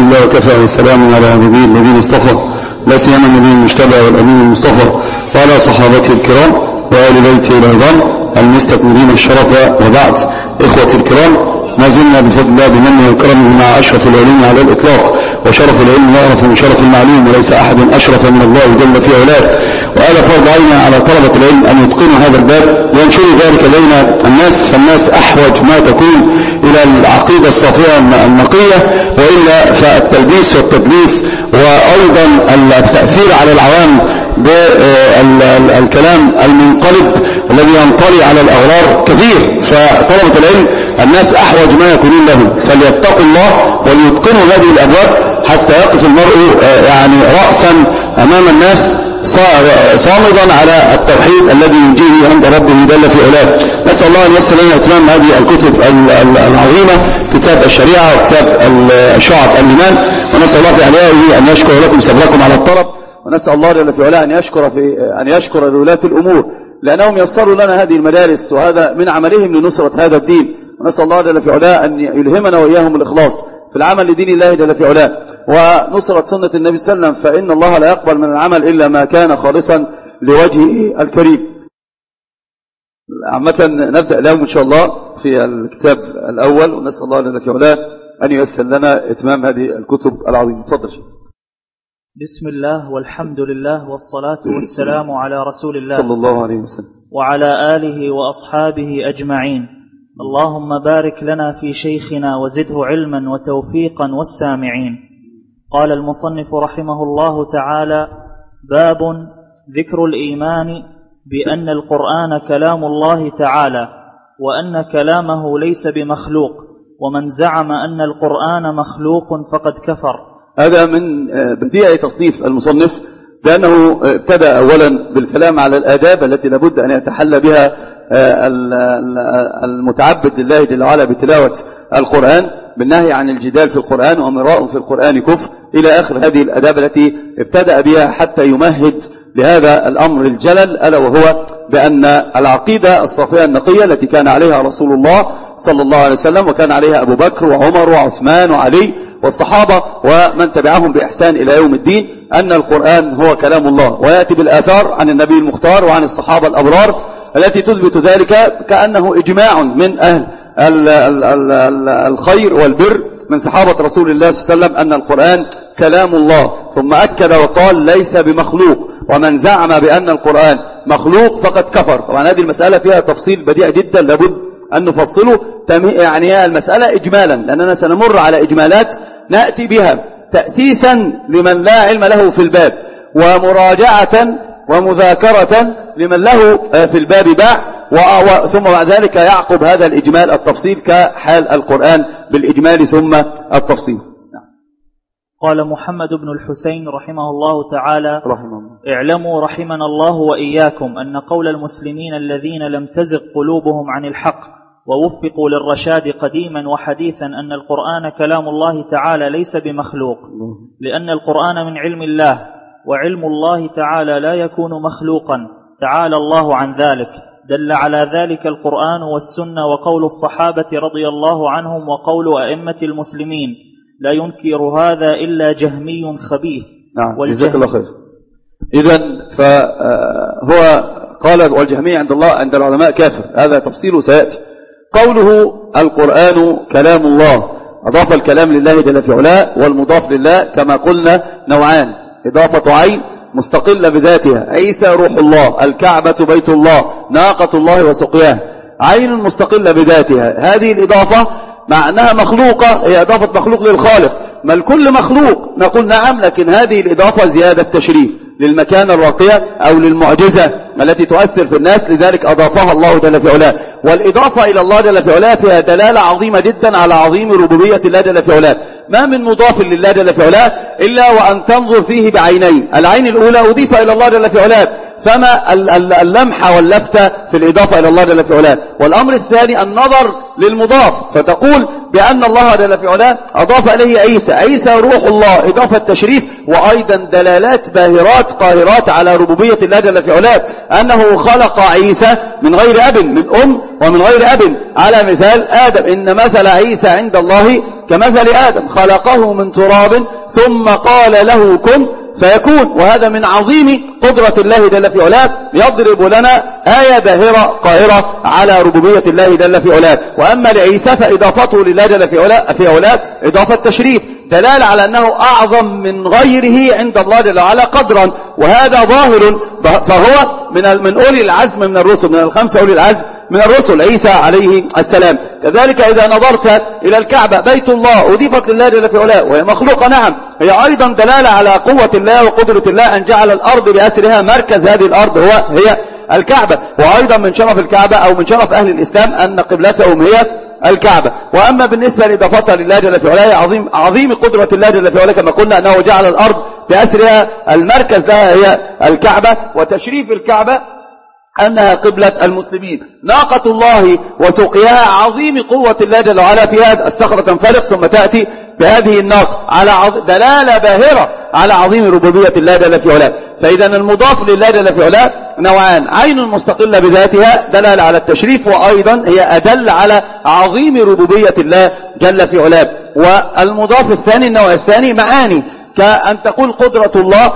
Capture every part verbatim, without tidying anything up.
لله وكفى وسلام على عباده الذين اصطفى لا سيما النبي المجتبى والأمين المصطفى وعلى صحابته الكرام وآل بيته العظام المستكملين الشرف. وبعد، إخوة الكرام، ما زلنا بفضل الله بمنه وكرمه مع أشرف العلوم على الإطلاق، وشرف العلم يعرف من شرف المعلوم، وليس أحد أشرف من الله جل في علاه. وآل فرض عين على طلبة العلم أن يتقنوا هذا الباب وينشروا ذلك بين الناس، فالناس أحوج ما تكون إلى العقيدة الصافية النقية، وإلا فالتلبيس والتدليس وأيضا التأثير على العوام بالكلام المنقلب الذي ينطلي على الأغرار كثير. فطلبة العلم الناس أحوج ما يكونون لهم، فليتقوا الله وليتقنوا هذه الأبواب حتى يقف المرء يعني رأسا أمام الناس صامدا على التوحيد الذي ينجيه عند ربه جل في علاه. نسأل الله أن ييسر لنا إتمام هذه الكتب العظيمة، كتاب الشريعة وكتاب الشعب الإيمان، ونسأل الله في عليائه أن يشكر لكم صبركم على الطلب، ونسأل الله جل في علاه أن يشكر في أن يشكر لولاة الأمور لأنهم يسروا لنا هذه المدارس، وهذا من عملهم لنصرة هذا الدين. ونسأل الله جل في علاه أن يلهمنا وإياهم الإخلاص في العمل لدين الله جل في علاه ونصرة سنة النبي صلى الله عليه وسلم، فإن الله لا يقبل من العمل إلا ما كان خالصا لوجهه الكريم. عامة نبدأ اليوم إن شاء الله في الكتاب الأول، ونسأل الله جل في علاه أن ييسر لنا إتمام هذه الكتب العظيمة. تفضل شيخ. بسم الله والحمد لله والصلاة والسلام على رسول الله صلى الله عليه وسلم وعلى آله وأصحابه أجمعين. اللهم بارك لنا في شيخنا وزده علما وتوفيقا والسامعين. قال المصنف رحمه الله تعالى: باب ذكر الإيمان بأن القرآن كلام الله تعالى، وأن كلامه ليس بمخلوق، ومن زعم أن القرآن مخلوق فقد كفر. هذا من بديع تصنيف المصنف، لأنه ابتدأ أولا بالكلام على الآداب التي لابد أن يتحلى بها المتعبد لله جل وعلا بتلاوة القرآن، بالنهي عن الجدال في القرآن ومراء في القرآن كفر، إلى آخر هذه الآداب التي ابتدأ بها حتى يمهد لهذا الأمر الجلل، ألا وهو بأن العقيدة الصافية النقية التي كان عليها رسول الله صلى الله عليه وسلم، وكان عليها أبو بكر وعمر وعثمان وعلي والصحابة ومن تبعهم بإحسان إلى يوم الدين، أن القرآن هو كلام الله. ويأتي بالآثار عن النبي المختار وعن الصحابة الأبرار التي تثبت ذلك كأنه إجماع من أهل ال ال ال ال الخير والبر من صحابة رسول الله صلى الله عليه وسلم أن القرآن كلام الله. ثم أكد وقال: ليس بمخلوق، ومن زعم بأن القرآن مخلوق فقد كفر. طبعا هذه المسألة فيها تفصيل بديع جدا لابد أن نفصله، يعني المسألة إجمالا، لأننا سنمر على إجمالات نأتي بها تأسيسا لمن لا علم له في الباب، ومراجعة ومذاكرة لمن له في الباب باع، ثم بعد ذلك يعقب هذا الإجمال التفصيل كحال القرآن بالإجمال ثم التفصيل. قال محمد بن الحسين رحمه الله تعالى: رحمه الله. اعلموا رحمنا الله وإياكم أن قول المسلمين الذين لم تزغ قلوبهم عن الحق ووفقوا للرشاد قديما وحديثا أن القرآن كلام الله تعالى ليس بمخلوق، لأن القرآن من علم الله، وعلم الله تعالى لا يكون مخلوقا، تعالى الله عن ذلك. دل على ذلك القرآن والسنة وقول الصحابة رضي الله عنهم وقول أئمة المسلمين، لا ينكر هذا إلا جهمي خبيث. نعم، جزاك الله خير. إذن فهو قال والجهمي عند الله عند العلماء كافر، هذا تفصيله سيأتي. قوله القرآن كلام الله، أضاف الكلام لله جل في علاه، والمضاف لله كما قلنا نوعان: إضافة عين مستقلة بذاتها، عيسى روح الله، الكعبة بيت الله، ناقة الله وسقياه، عين مستقلة بذاتها. هذه الإضافة مع أنها مخلوقة هي إضافة مخلوق للخالق، ما الكل مخلوق؟ نقول نعم، لكن هذه الإضافة زيادة تشريف للمكان الراقية أو للمعجزة التي تؤثر في الناس، لذلك أضافها الله جل في علاه. والإضافة إلى الله جل في علاه فيها دلالة عظيمة جدا على عظيم ربوبية الله جل في علاه. ما من مضاف لله جل في علاه إلا وأن تنظر فيه بعينين، العين الأولى أضيف إلى الله جل في علاه، فما اللمحة واللفتة في الإضافة إلى الله جل في علاه. والأمر الثاني النظر للمضاف، فتقول بأن الله جل في علاه أضاف إليه عيسى، عيسى روح الله، إضافة تشريف، وأيضا دلالات باهرات قاهرات على ربوبية الله جل في علاه. أنه خلق عيسى من غير أب، من أم ومن غير أب، على مثال آدم. إن مثل عيسى عند الله كمثل آدم، خلقه من تراب ثم قال له كن فيكون. وهذا من عظيم قدرة الله جل في علاه، يضرب لنا آية باهرة قاهرة على ربوبية الله جل في علاه. وأما لعيسى فإضافته لله جل في علاه إضافة تشريف، دلالة على أنه أعظم من غيره عند الله جل وعلا قدرا، وهذا ظاهر، فهو من من أولي العزم من الرسل، من الخمسة أولي العزم من الرسل، عيسى عليه السلام. كذلك إذا نظرت إلى الكعبة، بيت الله أضيفت لله جل في علاه وهي مخلوقة، نعم، هي أيضا دلالة على قوة الله وقدرة الله أن جعل الأرض بأسرها، مركز هذه الأرض هو هي الكعبة. وأيضا من شرف الكعبة أو من شرف أهل الإسلام أن قبلتهم هي الكعبة. وأما بالنسبة لإضافتها لله جل في علاه، عظيم عظيم قدرة الله جل في علاه كما قلنا أنه جعل الأرض بأسرها، المركز لها هي الكعبة، وتشريف الكعبة أنها قبلة المسلمين. ناقة الله وسقياها، عظيم قوة الله جل وعلا في هذا، الصخرة تنفلق ثم تأتي بهذه الناقة، على عظ... دلالة باهرة على عظيم ربوبية الله جل في علاه. فإذا المضاف لله جل في علاه نوعان: عين مستقلة بذاتها دلالة على التشريف، وأيضا هي أدل على عظيم ربوبية الله جل في علاه. والمضاف الثاني، النوع الثاني، معاني، كأن تقول قدرة الله،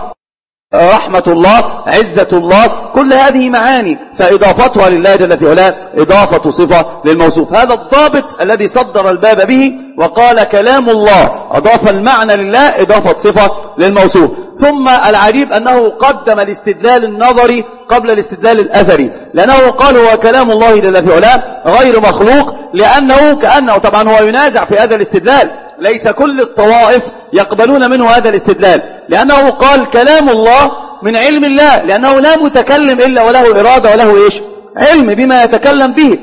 رحمة الله، عزة الله، كل هذه معاني، فإضافتها لله جل في علاه إضافة صفة للموصوف. هذا الضابط الذي صدر الباب به وقال كلام الله، أضاف المعنى لله إضافة صفة للموصوف. ثم العجيب أنه قدم الاستدلال النظري قبل الاستدلال الأثري، لأنه قال هو كلام الله جل في علاه غير مخلوق، لأنه كأنه طبعا هو ينازع في هذا الاستدلال، ليس كل الطوائف يقبلون منه هذا الاستدلال، لأنه قال كلام الله من علم الله، لأنه لا متكلم إلا وله إرادة وله إيش؟ علم بما يتكلم به.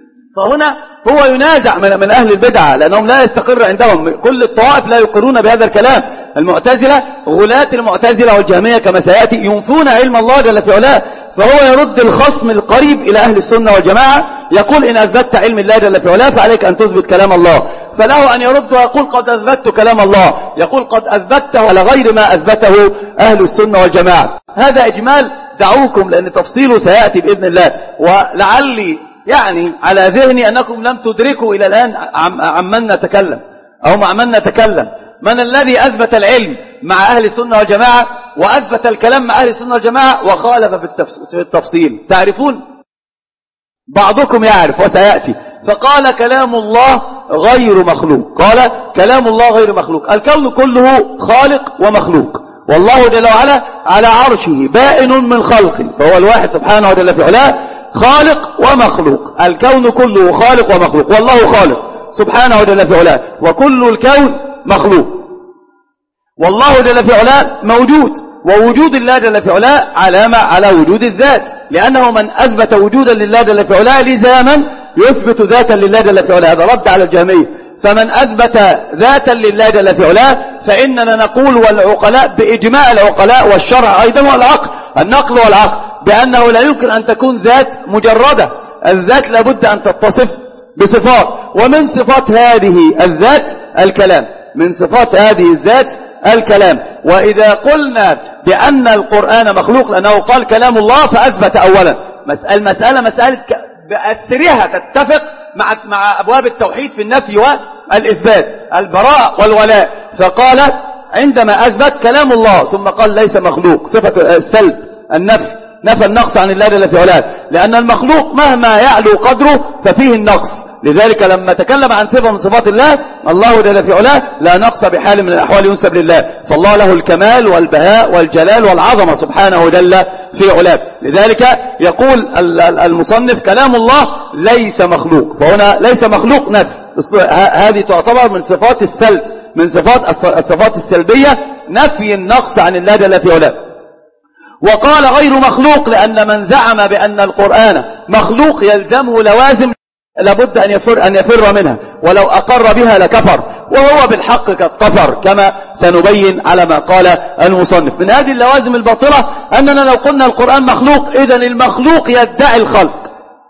فهنا هو ينازع من, من أهل البدعة، لأنهم لا يستقر عندهم، كل الطوائف لا يقرون بهذا الكلام. المعتزلة، غلاة المعتزلة والجهمية كما سيأتي، ينفون علم الله جل في علاه، فهو يرد الخصم القريب إلى أهل السنة والجماعة، يقول إن أثبتت علم الله جل في علاه فعليك أن تثبت كلام الله، فله أن يرد ويقول قد أثبتت كلام الله، يقول قد أثبته على غير ما أثبته أهل السنة والجماعة. هذا إجمال دعوكم، لأن تفصيله سيأتي بإذن الله. ولعلي يعني على ذهني أنكم لم تدركوا إلى الآن عمن نتكلم أو مع من نتكلم. من الذي أثبت العلم مع أهل السنة والجماعة وأثبت الكلام مع أهل السنة والجماعة وخالف في التفصيل؟ تعرفون؟ بعضكم يعرف وسيأتي. فقال كلام الله غير مخلوق، قال كلام الله غير مخلوق. الكون كله خالق ومخلوق، والله جل وعلا على عرشه بائن من خلقه، فهو الواحد سبحانه وتعالى في علاه خالق ومخلوق. الكون كله خالق ومخلوق، والله خالق سبحانه وتعالى في علاه، وكل الكون مخلوق، والله جل في علاه موجود، ووجود الله جل في علاه علامة على وجود الذات، لأنه من أثبت وجودا لله جل في علاه لزاما يثبت ذاتا لله جل في علاه. هذا رد على الجهمية. فمن أثبت ذاتا لله جل في علاه فإننا نقول والعقلاء بإجماع العقلاء والشرع أيضا والعقل، النقل والعقل، بأنه لا يمكن أن تكون ذات مجردة، الذات لابد أن تتصف بصفات، ومن صفات هذه الذات الكلام، من صفات هذه الذات الكلام. وإذا قلنا بأن القرآن مخلوق لأنه قال كلام الله فأثبت أولا، المسألة مسألة بأسرها تتفق مع مع أبواب التوحيد في النفي والإثبات، البراء والولاء. فقال عندما أثبت كلام الله ثم قال ليس مخلوق، صفة السلب النفي، نفى النقص عن الله جل في علاه، لأن المخلوق مهما يعلو قدره ففيه النقص. لذلك لما تكلم عن صفة من صفات الله، الله جل في علاه لا نقص بحال من الأحوال ينسب لله، فالله له الكمال والبهاء والجلال والعظمة سبحانه جل في علاه. لذلك يقول المصنف كلام الله ليس مخلوق، فهنا ليس مخلوق نفي، هذه تعتبر من صفات السلب، من صفات الصفات السلبية، نفي النقص عن الله جل في علاه. وقال غير مخلوق لأن من زعم بأن القرآن مخلوق يلزمه لوازم لابد أن يفر, أن يفر منها، ولو أقر بها لكفر، وهو بالحق قد كفر كما سنبين على ما قال المصنف. من هذه اللوازم الباطلة أننا لو قلنا القرآن مخلوق إذن المخلوق يدعي الخلق،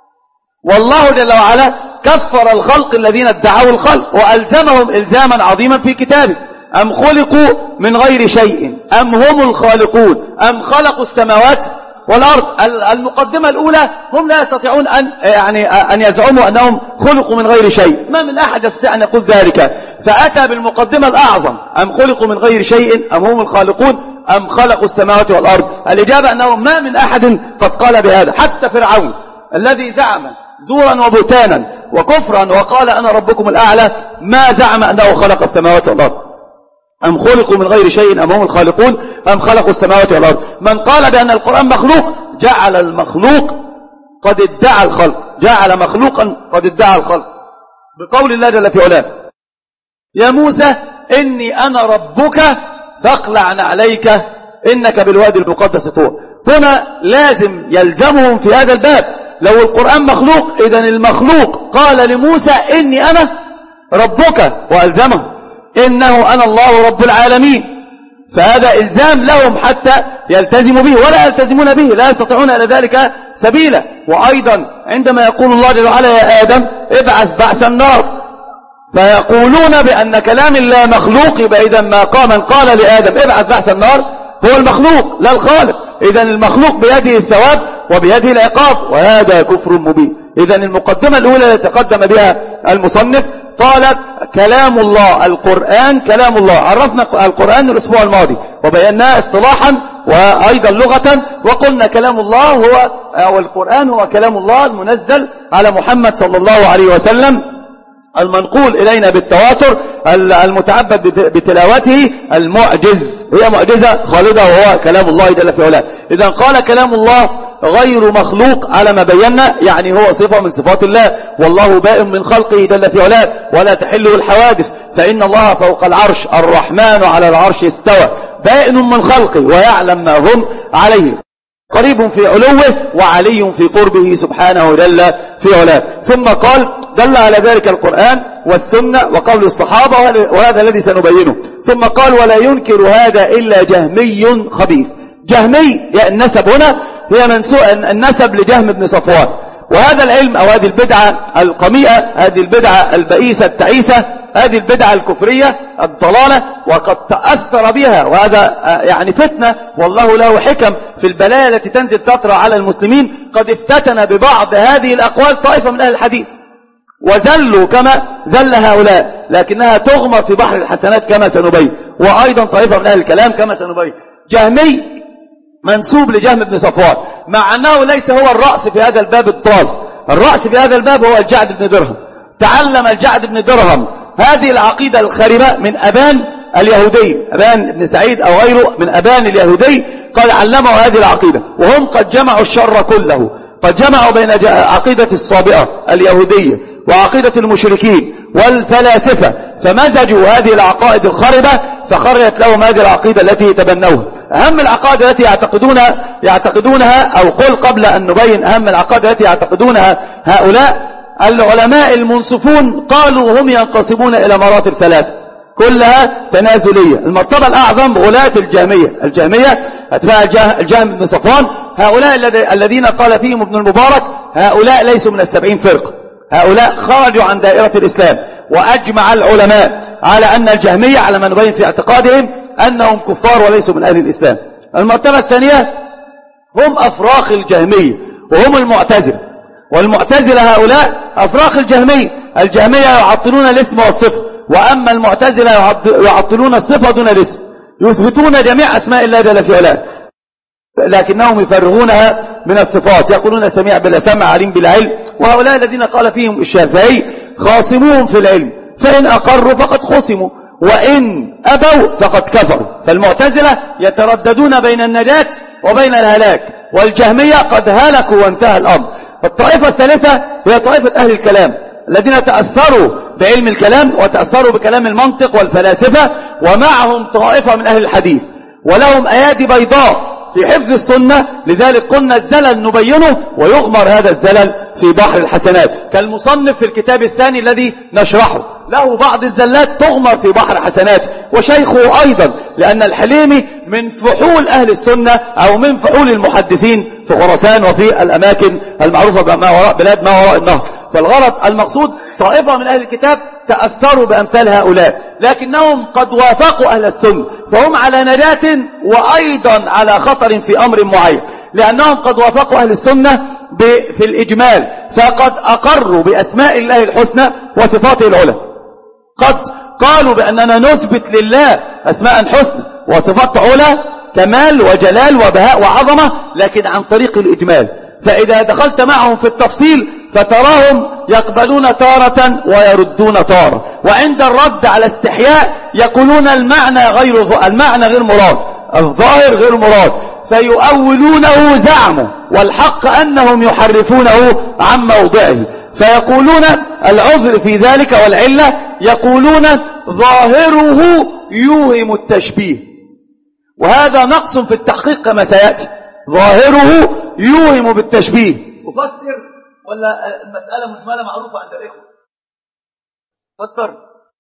والله جل وعلا كفر الخلق الذين ادعوا الخلق وألزمهم إلزاما عظيما في كتابه. أم خلقوا من غير شيء أم هم الخالقون أم خلقوا السماوات والأرض. المقدمة الأولى هم لا يستطيعون أن يعني أن يزعموا أنهم خلقوا من غير شيء، ما من أحد يستطيع أن يقول ذلك، فأتى بالمقدمة الأعظم: أم خلقوا من غير شيء أم هم الخالقون أم خلقوا السماوات والأرض. الإجابة أنه ما من أحد قد قال بهذا، حتى فرعون الذي زعم زورا وبهتانا وكفرا وقال أنا ربكم الأعلى ما زعم أنه خلق السماوات والأرض. أم خلقوا من غير شيء أم هم الخالقون أم خلقوا السماوات والأرض. من قال بأن القرآن مخلوق جعل المخلوق قد ادعى الخلق، جعل مخلوقا قد ادعى الخلق، بقول الله جل في علاه: يا موسى إني أنا ربك فاخلع عليك إنك بالوادي المقدس طوى. هنا لازم يلزمهم في هذا الباب، لو القرآن مخلوق إذن المخلوق قال لموسى إني أنا ربك، وألزمه إنه أنا الله رب العالمين، فهذا إلزام لهم حتى يلتزموا به، ولا يلتزمون به، لا يستطيعون إلى ذلك سبيلا. وأيضا عندما يقول الله جل وعلا: يا آدم ابعث بعث النار، فيقولون بأن كلام الله مخلوق، يبقى إذا ما قام من قال لآدم ابعث بعث النار هو المخلوق لا الخالق، إذن المخلوق بيده الثواب وبيده العقاب، وهذا كفر مبين. إذن المقدمة الأولى التي تقدم بها المصنف قال: كلام الله، القرآن كلام الله. عرفنا القرآن الأسبوع الماضي وبيناه اصطلاحا وأيضا لغة، وقلنا كلام الله هو أو القرآن هو كلام الله المنزل على محمد صلى الله عليه وسلم، المنقول إلينا بالتواتر، المتعبد بتلاوته، المعجز، هي معجزة خالدة وهو كلام الله جل في علاه. إذا قال كلام الله غير مخلوق على ما بينا، يعني هو صفة من صفات الله، والله بائن من خلقه جل في علاه ولا تحله الحوادث، فإن الله فوق العرش، الرحمن على العرش استوى، بائن من خلقه ويعلم ما هم عليه، قريب في علوه وعلي في قربه سبحانه جل في علاه. ثم قال: دل على ذلك القرآن والسنة وقول الصحابة، وهذا الذي سنبينه. ثم قال: ولا ينكر هذا إلا جهمي خبيث. جهمي النسب هنا هي منسوب النسب لجهم بن صفوان، وهذا العلم أو هذه البدعة القميئة، هذه البدعة البئيسة التعيسة، هذه البدعة الكفرية الضلالة، وقد تأثر بها، وهذا يعني فتنة، والله له حكم في البلايا التي تنزل تطرأ على المسلمين. قد افتتن ببعض هذه الأقوال طائفة من أهل الحديث وزلوا كما زل هؤلاء، لكنها تغمر في بحر الحسنات كما سنبين، وأيضا طائفة من أهل الكلام كما سنبين. جهمي منسوب لجهم بن صفوان، مع أنه ليس هو الرأس في هذا الباب الضال. الرأس في هذا الباب هو الجعد بن درهم. تعلم الجعد بن درهم هذه العقيدة الخاربة من أبان اليهودي، أبان بن سعيد أو غيره من أبان اليهودي، قال علموا هذه العقيدة، وهم قد جمعوا الشر كله، قد جمعوا بين عقيدة الصابئة اليهودية وعقيدة المشركين والفلاسفة، فمزجوا هذه العقائد الخاربة فخرجت لهم هذه العقيدة التي يتبنوها. أهم العقائد التي يعتقدونها يعتقدونها أو قل قبل أن نبين أهم العقائد التي يعتقدونها هؤلاء العلماء المنصفون، قالوا هم ينقسمون إلى مراتب ثلاثة كلها تنازلية. المرتبة الأعظم غلاة الجهمية، الجهمية أتباع الجهم بن صفوان، هؤلاء الذين قال فيهم ابن المبارك هؤلاء ليسوا من السبعين فرق، هؤلاء خرجوا عن دائرة الإسلام، وأجمع العلماء على أن الجهمية على ما نبين في اعتقادهم أنهم كفار وليسوا من أهل الإسلام. المرتبة الثانية هم أفراخ الجهمية وهم المعتزلة، والمعتزلة هؤلاء أفراخ الجهمية. الجهمية يعطلون الاسم والصفة، وأما المعتزلة يعطلون الصفة دون الاسم، يثبتون جميع أسماء الله جل في علاه لكنهم يفرغونها من الصفات، يقولون سميع بلا سمع، عليم بلا علم. وهؤلاء الذين قال فيهم الشافعي خاصموهم في العلم، فإن أقروا فقد خصموا وإن أبوا فقد كفروا. فالمعتزلة يترددون بين النجاة وبين الهلاك، والجهمية قد هلكوا وانتهى الأمر. الطائفة الثالثة هي طائفة أهل الكلام الذين تأثروا بعلم الكلام وتأثروا بكلام المنطق والفلاسفة، ومعهم طائفة من أهل الحديث ولهم أيادي بيضاء في حفظ السنة. لذلك قلنا الزلل نبينه ويغمر هذا الزلل في بحر الحسنات، كالمصنف في الكتاب الثاني الذي نشرحه. له بعض الزلات تغمر في بحر حسناته، وشيخه أيضا، لأن الحليمي من فحول أهل السنة أو من فحول المحدثين في خراسان وفي الأماكن المعروفة بما وراء بلاد ما وراء النهر. فالغرض المقصود طائفة من أهل الكتاب تأثروا بأمثال هؤلاء، لكنهم قد وافقوا أهل السنة، فهم على نجاة وأيضا على خطر في أمر معين، لأنهم قد وافقوا أهل السنة في الإجمال، فقد أقروا بأسماء الله الحسنى وصفاته العلى. قد قالوا بأننا نثبت لله أسماء حسنى وصفات علا كمال وجلال وبهاء وعظمة، لكن عن طريق الإجمال. فإذا دخلت معهم في التفصيل فتراهم يقبلون تارة ويردون تارة، وعند الرد على استحياء يقولون المعنى غير المعنى غير مراد، الظاهر غير مراد، فيؤولونه زعموا، والحق أنهم يحرفونه عن موضعه، فيقولون العذر في ذلك والعلة، يقولون ظاهره يوهم التشبيه، وهذا نقص في التحقيق كما سيأتي. ظاهره يوهم بالتشبيه. أفسر ولا المسألة مجملة معروفة عند الإخوة؟ فسر.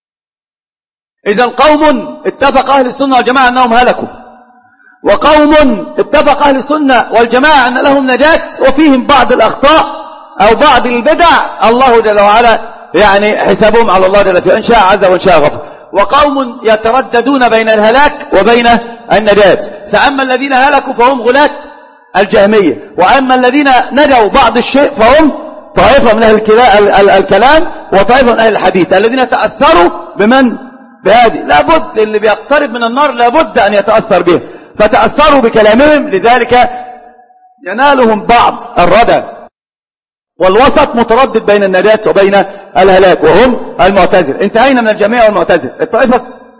إذن قوم اتفق أهل السنة والجماعة أنهم هلكوا، وقوم اتفق أهل السنة والجماعة أن لهم نجاة، وفيهم بعض الأخطاء أو بعض البدع الله جل وعلا يعني حسابهم على الله جل فيه، إن شاء عز وإن شاء غفر. وقوم يترددون بين الهلاك وبين النجاة، فأما الذين هلكوا فهم غلاة الجهمية، وأما الذين نجوا بعض الشيء فهم طائفة من أهل الكلام وطائفة من أهل الحديث الذين تأثروا بمن بهذه. لابد اللي بيقترب من النار لابد أن يتأثر به، فتأثروا بكلامهم، لذلك ينالهم بعض الردى. والوسط متردد بين النجاة وبين الهلاك، وهم المعتزلة. انتهينا من الجميع والمعتزلة. الطائفة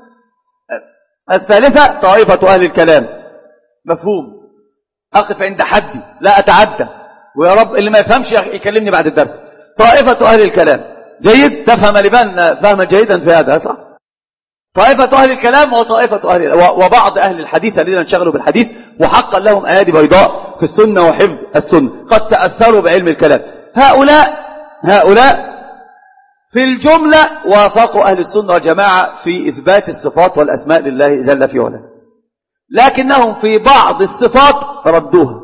الثالثة طائفة أهل الكلام. مفهوم؟ أقف عند حدي لا أتعدى، ويا رب اللي ما يفهمش يكلمني بعد الدرس. طائفة أهل الكلام. جيد؟ تفهم لبان فهما جيدا في هذا، صح؟ طائفة أهل الكلام وطائفة أهل وبعض أهل الحديث الذين انشغلوا بالحديث وحقا لهم أيادي بيضاء في السنة وحفظ السنة، قد تأثروا بعلم الكلام. هؤلاء هؤلاء في الجملة وافقوا أهل السنة والجماعة في إثبات الصفات والأسماء لله جل في علاه، لكنهم في بعض الصفات ردوها.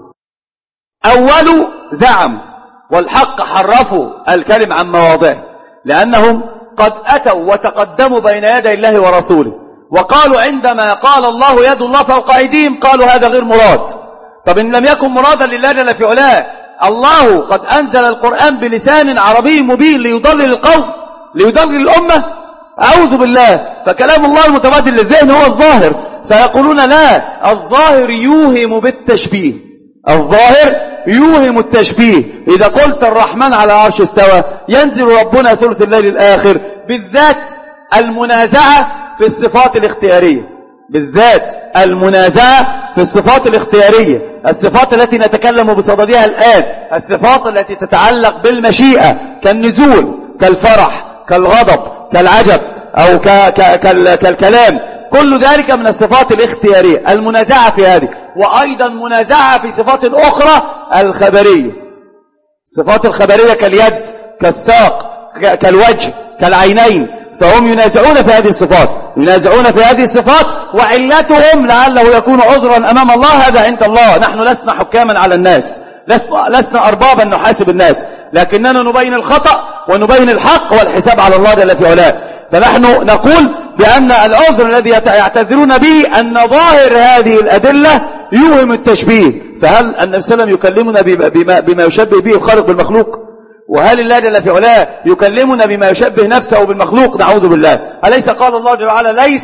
أول زعم والحق حرفوا الكلم عن مواضعه، لأنهم قد أتوا وتقدموا بين يدي الله ورسوله وقالوا عندما قال الله يد الله فوق أيديهم قالوا هذا غير مراد. طب إن لم يكن مرادا لله جل في علاه، الله قد أنزل القرآن بلسان عربي مبين ليضلل القوم ليضلل الأمة؟ أعوذ بالله. فكلام الله المتبادل للذهن هو الظاهر، فيقولون لا، الظاهر يوهم بالتشبيه، الظاهر يوهم التشبيه. إذا قلت الرحمن على العرش استوى، ينزل ربنا ثلث الليل الآخر، بالذات المنازعة في الصفات الاختيارية، بالذات المنازعة في الصفات الاختيارية، الصفات التي نتكلم بصددها الآن، الصفات التي تتعلق بالمشيئة كالنزول كالفرح كالغضب كالعجب أو كالكلام، كل ذلك من الصفات الاختيارية، المنازعة في هذه. وأيضا منازعة في صفات أخرى الخبرية، الصفات الخبرية كاليد كالساق كالوجه كالعينين، فهم ينازعون في هذه الصفات، ينازعون في هذه الصفات، وعلتهم لعله يكون عذرا أمام الله، هذا عند الله. نحن لسنا حكاما على الناس، لسنا أربابا نحاسب الناس، لكننا نبين الخطأ ونبين الحق والحساب على الله جل في علاه. فنحن نقول بأن العذر الذي يعتذرون به أن ظاهر هذه الأدلة يوهم التشبيه. فهل النبي صلى الله عليه وسلم يكلمنا بما, بما يشبه به الخالق بالمخلوق؟ وهل الله جل في علاه يكلمنا بما يشبه نفسه بالمخلوق؟ نعوذ بالله. أليس قال الله جل وعلا ليس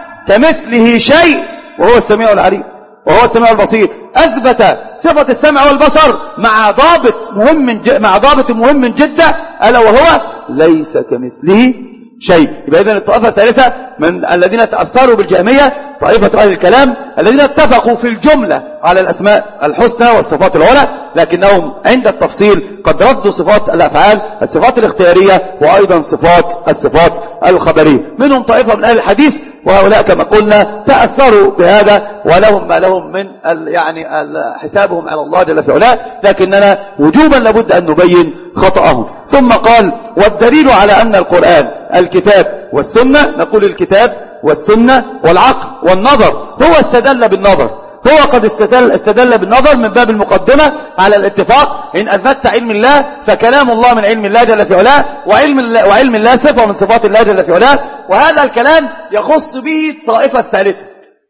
كمثله شيء وهو السميع العليم وهو السميع البصير؟ أثبت صفة السمع والبصر مع ضابط مهم مع ضابط مهم جدا، ألا وهو ليس كمثله شيء. يبقى إذن الطائفة الثالثة من الذين تأثروا بالجهمية طائفة أهل الكلام الذين اتفقوا في الجملة على الأسماء الحسنى والصفات العلى، لكنهم عند التفصيل قد ردوا صفات الأفعال، الصفات الاختيارية، وأيضا صفات الصفات الخبرية. منهم طائفة من أهل الحديث وهؤلاء كما قلنا تأثروا بهذا ولهم ما لهم من ال يعني ال حسابهم على الله جل في علاه، لكننا وجوبا لابد أن نبين خطأهم. ثم قال والدليل على أن القرآن الكتاب والسنة، نقول الكتاب والسنة والعقل والنظر. هو استدل بالنظر، هو قد استدل, استدل بالنظر من باب المقدمة على الاتفاق. إن أثبتت علم الله فكلام الله من علم الله جل في علاه، وعلم الله, وعلم الله صفة من صفات الله جل في علاه، وهذا الكلام يخص به الطائفة الثالثة.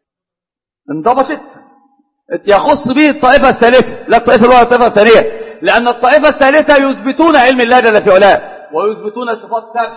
انضبطت؟ يخص به الطائفة الثالثة، لا الطائفة الأولى الطائفة الثانية، لأن الطائفة الثالثة يثبتون علم الله جل في علاه ويثبتون صفات سبع،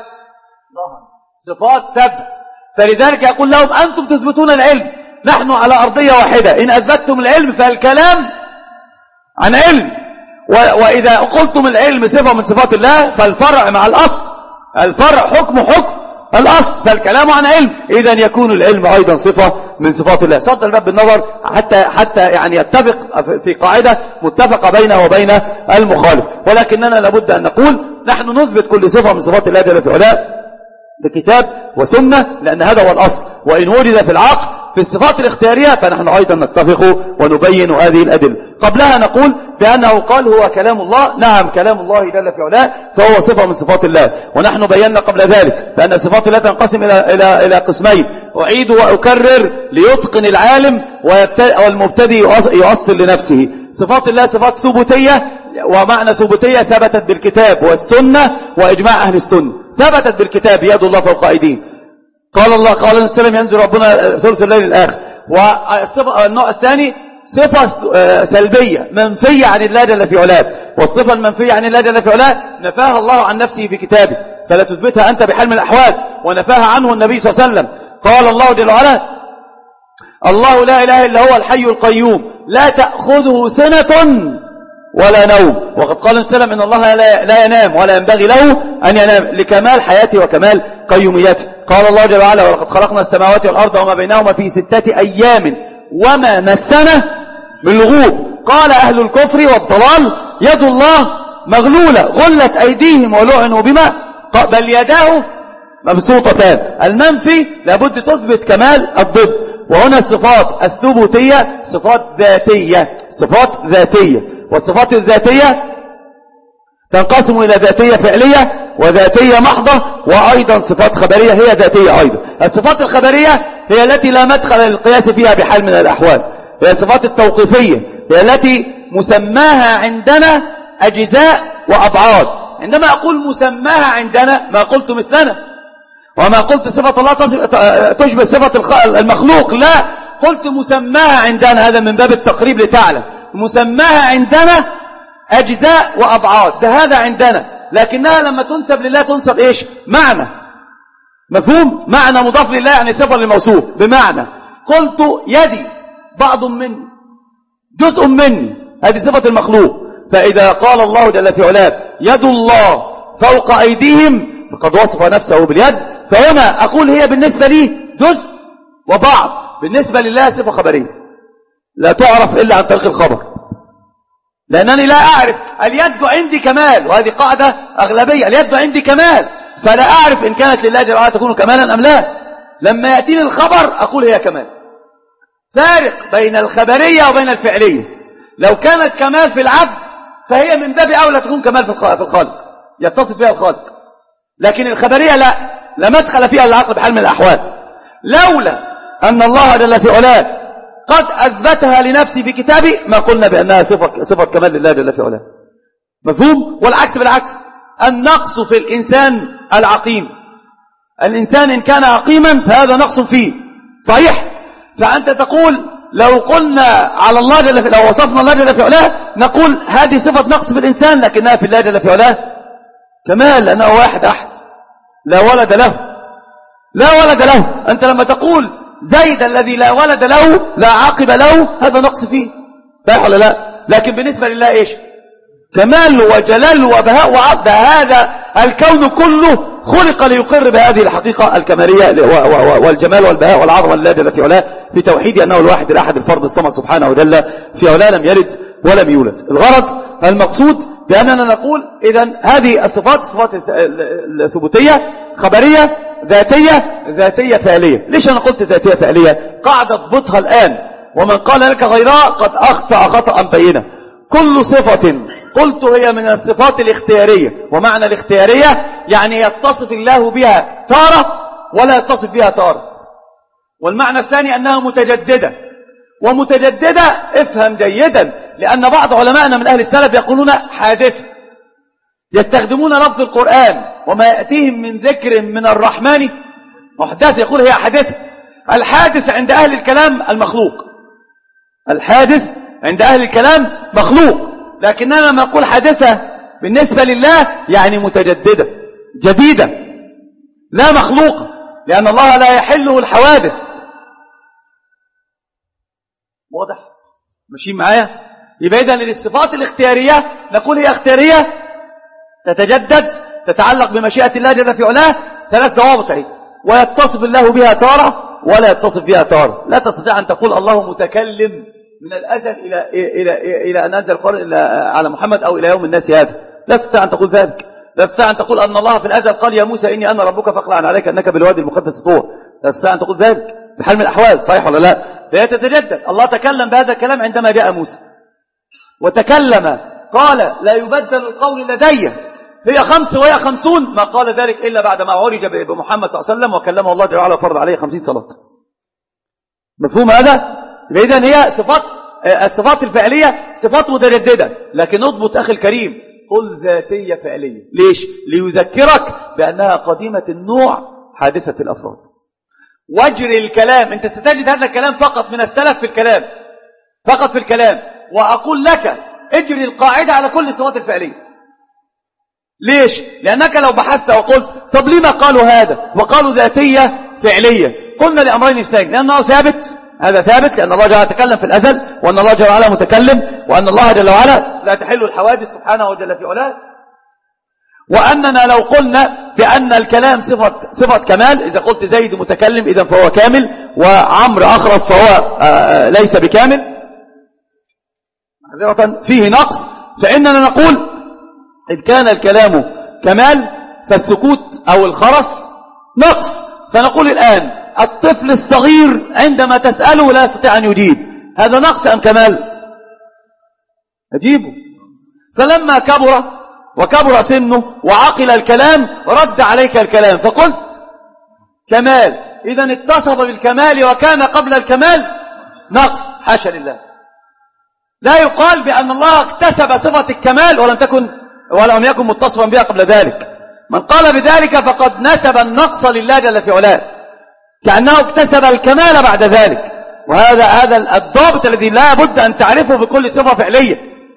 صفات سبع، فلذلك يقول لهم أنتم تثبتون العلم، نحن على أرضية واحدة. إن أثبتتم العلم فالكلام عن علم، وإذا قلتم العلم صفة من صفات الله فالفرع مع الأصل، الفرع حكم حكم الأصل، فالكلام عن علم، إذن يكون العلم أيضا صفة من صفات الله. صد الباب بالنظر حتى حتى يعني يتفق في قاعدة متفقة بينه وبين المخالف، ولكننا لابد أن نقول نحن نثبت كل صفة من صفات الله جل في علاه بكتاب وسنة، لأن هذا هو الأصل. وإن وجد في العقل في الصفات الاختيارية فنحن أيضا نتفق ونبين هذه الأدلة. قبلها نقول بأنه قال هو كلام الله، نعم كلام الله جل في علاه فهو صفة من صفات الله، ونحن بينا قبل ذلك بأن صفات الله تنقسم إلى, إلى, إلى قسمين، أعيد وأكرر ليتقن العالم والمبتدئ يؤصل لنفسه. صفات الله صفات ثبوتية، ومعنى ثبوتية ثبتت بالكتاب والسنة وإجماع أهل السنة، ثبتت بالكتاب يد الله فوق أيديهم، قال الله قال السلام ينزل ربنا ثلث الليل الآخر. والنوع الثاني صفة سلبية منفية عن الله جل في علاه، والصفة المنفية عن الله جل في علاه نفاها الله عن نفسه في كتابه فلا تثبتها أنت بحال من الأحوال، ونفاها عنه النبي صلى الله عليه وسلم. قال الله جل وعلا الله لا إله إلا هو الحي القيوم لا تأخذه سنة ولا نوم، وقد قال السلام إن الله لا ينام ولا ينبغي له أن ينام لكمال حياته وكمال قيوميته. قال الله جل وعلا ولقد خلقنا السماوات والأرض وما بينهما في ستة أيام وما مسنا من لغوب. قال أهل الكفر والضلال يد الله مغلولة غلت أيديهم ولعنوا بما بل يداه مبسوطتان. المنفي لابد تثبت كمال الضد، وهنا الصفات الثبوتية صفات ذاتية، صفات ذاتية، والصفات الذاتية تنقسم إلى ذاتية فعلية وذاتية محضة، وأيضا صفات خبرية هي ذاتية أيضا. الصفات الخبرية هي التي لا مدخل للقياس فيها بحال من الأحوال، هي الصفات التوقيفية، هي التي مسماها عندنا أجزاء وأبعاد. عندما أقول مسماها عندنا ما قلت مثلنا، وما قلت صفة الله تشبه صفة المخلوق، لا، قلت مسماها عندنا، هذا من باب التقريب لتعلم. مسماها عندنا أجزاء وأبعاد، ده هذا عندنا، لكنها لما تنسب لله تنسب إيش؟ معنى، مفهوم؟ معنى مضاف لله يعني صفة للموصوف. بمعنى قلت يدي بعض مني جزء مني، هذه صفة المخلوق. فإذا قال الله جل في علاه يد الله فوق أيديهم فقد وصف نفسه باليد، فهنا أقول هي بالنسبة لي جزء وبعض، بالنسبة لله صفة خبرية لا تعرف إلا عن طريق الخبر، لأنني لا أعرف. اليد عندي كمال، وهذه قاعدة أغلبية، اليد عندي كمال، فلا أعرف إن كانت لله جل وعلا تكون كمالا أم لا. لما يأتيني الخبر أقول هي كمال. فارق بين الخبرية وبين الفعلية. لو كانت كمال في العبد فهي من باب أولى تكون كمال في الخالق، يتصف بها الخالق، لكن الخبرية لا لا مدخل فيها العقل بحال من الأحوال. لولا أن الله جل في علاه قد أثبتها لنفسي بكتابي ما قلنا بأنها صفة, صفة كمال لله جل في علاه، مفهوم؟ والعكس بالعكس، النقص في الإنسان العقيم، الإنسان إن كان عقيما فهذا نقص فيه، صحيح؟ فأنت تقول لو قلنا على الله جل في، لو وصفنا الله جل في علاه نقول هذه صفة نقص في الإنسان، لكنها في الله جل في علاه كمال، لأنه واحد أحد لا ولد له، لا ولد له. أنت لما تقول زيد الذي لا ولد له لا عاقب له هذا نقص فيه، صحيح ولا لا؟ لكن بالنسبة لله إيش؟ كمال وجلال وبهاء وعظم. هذا الكون كله خلق ليقر بهذه الحقيقة الكمالية والجمال والبهاء والعظمة لله جل في علاه في توحيد أنه الواحد الأحد الفرد الصمد سبحانه وجل في علاه لم يلد ولم يولد. الغرض المقصود بأننا نقول إذن هذه الصفات الصفات الثبوتية خبرية ذاتية ذاتية فعلية. ليش أنا قلت ذاتية فعلية؟ قاعدة اضبطها الآن، ومن قال لك غيرها قد أخطأ خطأ بينا. كل صفة قلت هي من الصفات الاختيارية، ومعنى الاختيارية يعني يتصف الله بها تارة ولا يتصف بها تارة. والمعنى الثاني أنها متجددة، ومتجددة افهم جيدا، لأن بعض علماءنا من أهل السلف يقولون حادثة، يستخدمون لفظ القرآن وما يأتيهم من ذكر من الرحمن محدث يقول هي حادثة. الحادث عند أهل الكلام المخلوق، الحادث عند أهل الكلام مخلوق، لكننا لما نقول حادثة بالنسبة لله يعني متجددة جديدة لا مخلوقة، لأن الله لا يحله الحوادث. واضح؟ ماشيين معايا؟ يبقى إذن للصفات الاختيارية نقول هي اختيارية تتجدد، تتعلق بمشيئة الله جل في علاه، ثلاث ضوابط اهي، ويتصف الله بها تارة ولا يتصف بها تارة. لا تستطيع أن تقول الله متكلم من الأزل إلى إلى إلى أن أنزل القرآن على محمد أو إلى يوم الناس هذا، لا تستطيع أن تقول ذلك. لا تستطيع أن تقول أن الله في الأزل قال يا موسى إني أنا ربك فاخلع عليك أنك بالوادي المقدس طوى. لا تستطيع أن تقول ذلك بحال من الأحوال، صحيح ولا لا؟ فهي تتجدد. الله تكلم بهذا الكلام عندما جاء موسى وتكلم قال لا يبدل القول لدي، هي خمس وهي خمسون، ما قال ذلك إلا بعد ما عرج بمحمد صلى الله عليه وسلم وكلمه الله جل وعلا وفرض عليه خمسين صلاة. مفهوم هذا؟ إذن هي صفات الصفات الفعلية صفات متجددة، لكن اضبط أخي الكريم قل ذاتية فعلية. ليش؟ ليذكرك بأنها قديمة النوع حادثة الأفراد. واجري الكلام، أنت ستجد هذا الكلام فقط من السلف في الكلام، فقط في الكلام. وأقول لك اجري القاعدة على كل الصفات الفعلية. ليش؟ لأنك لو بحثت وقلت طب لما قالوا هذا وقالوا ذاتية فعلية، قلنا لأمرين اثنين، لأنه ثابت، هذا ثابت لأن الله جل وعلا تكلم في الأزل، وأن الله جل وعلا متكلم، وأن الله جل وعلا لا تحل الحوادث سبحانه وجل في علاه، وأننا لو قلنا بأن الكلام صفة, صفة كمال، إذا قلت زيد متكلم إذن فهو كامل، وعمر أخرس فهو ليس بكامل، معذرة فيه نقص، فإننا نقول إن كان الكلام كمال فالسكوت أو الخرس نقص. فنقول الآن الطفل الصغير عندما تسأله لا يستطيع أن يجيب، هذا نقص أم كمال؟ أجيبه. فلما كبر وكبر سنه وعقل الكلام رد عليك الكلام فقلت كمال، إذن اتصف بالكمال وكان قبل الكمال نقص، حاشا لله. لا يقال بأن الله اكتسب صفة الكمال ولم تكن ولم يكن متصفا بها قبل ذلك. من قال بذلك فقد نسب النقص لله جل في علاه، كأنه اكتسب الكمال بعد ذلك. وهذا هذا الضابط الذي لا بد أن تعرفه في كل صفة فعلية،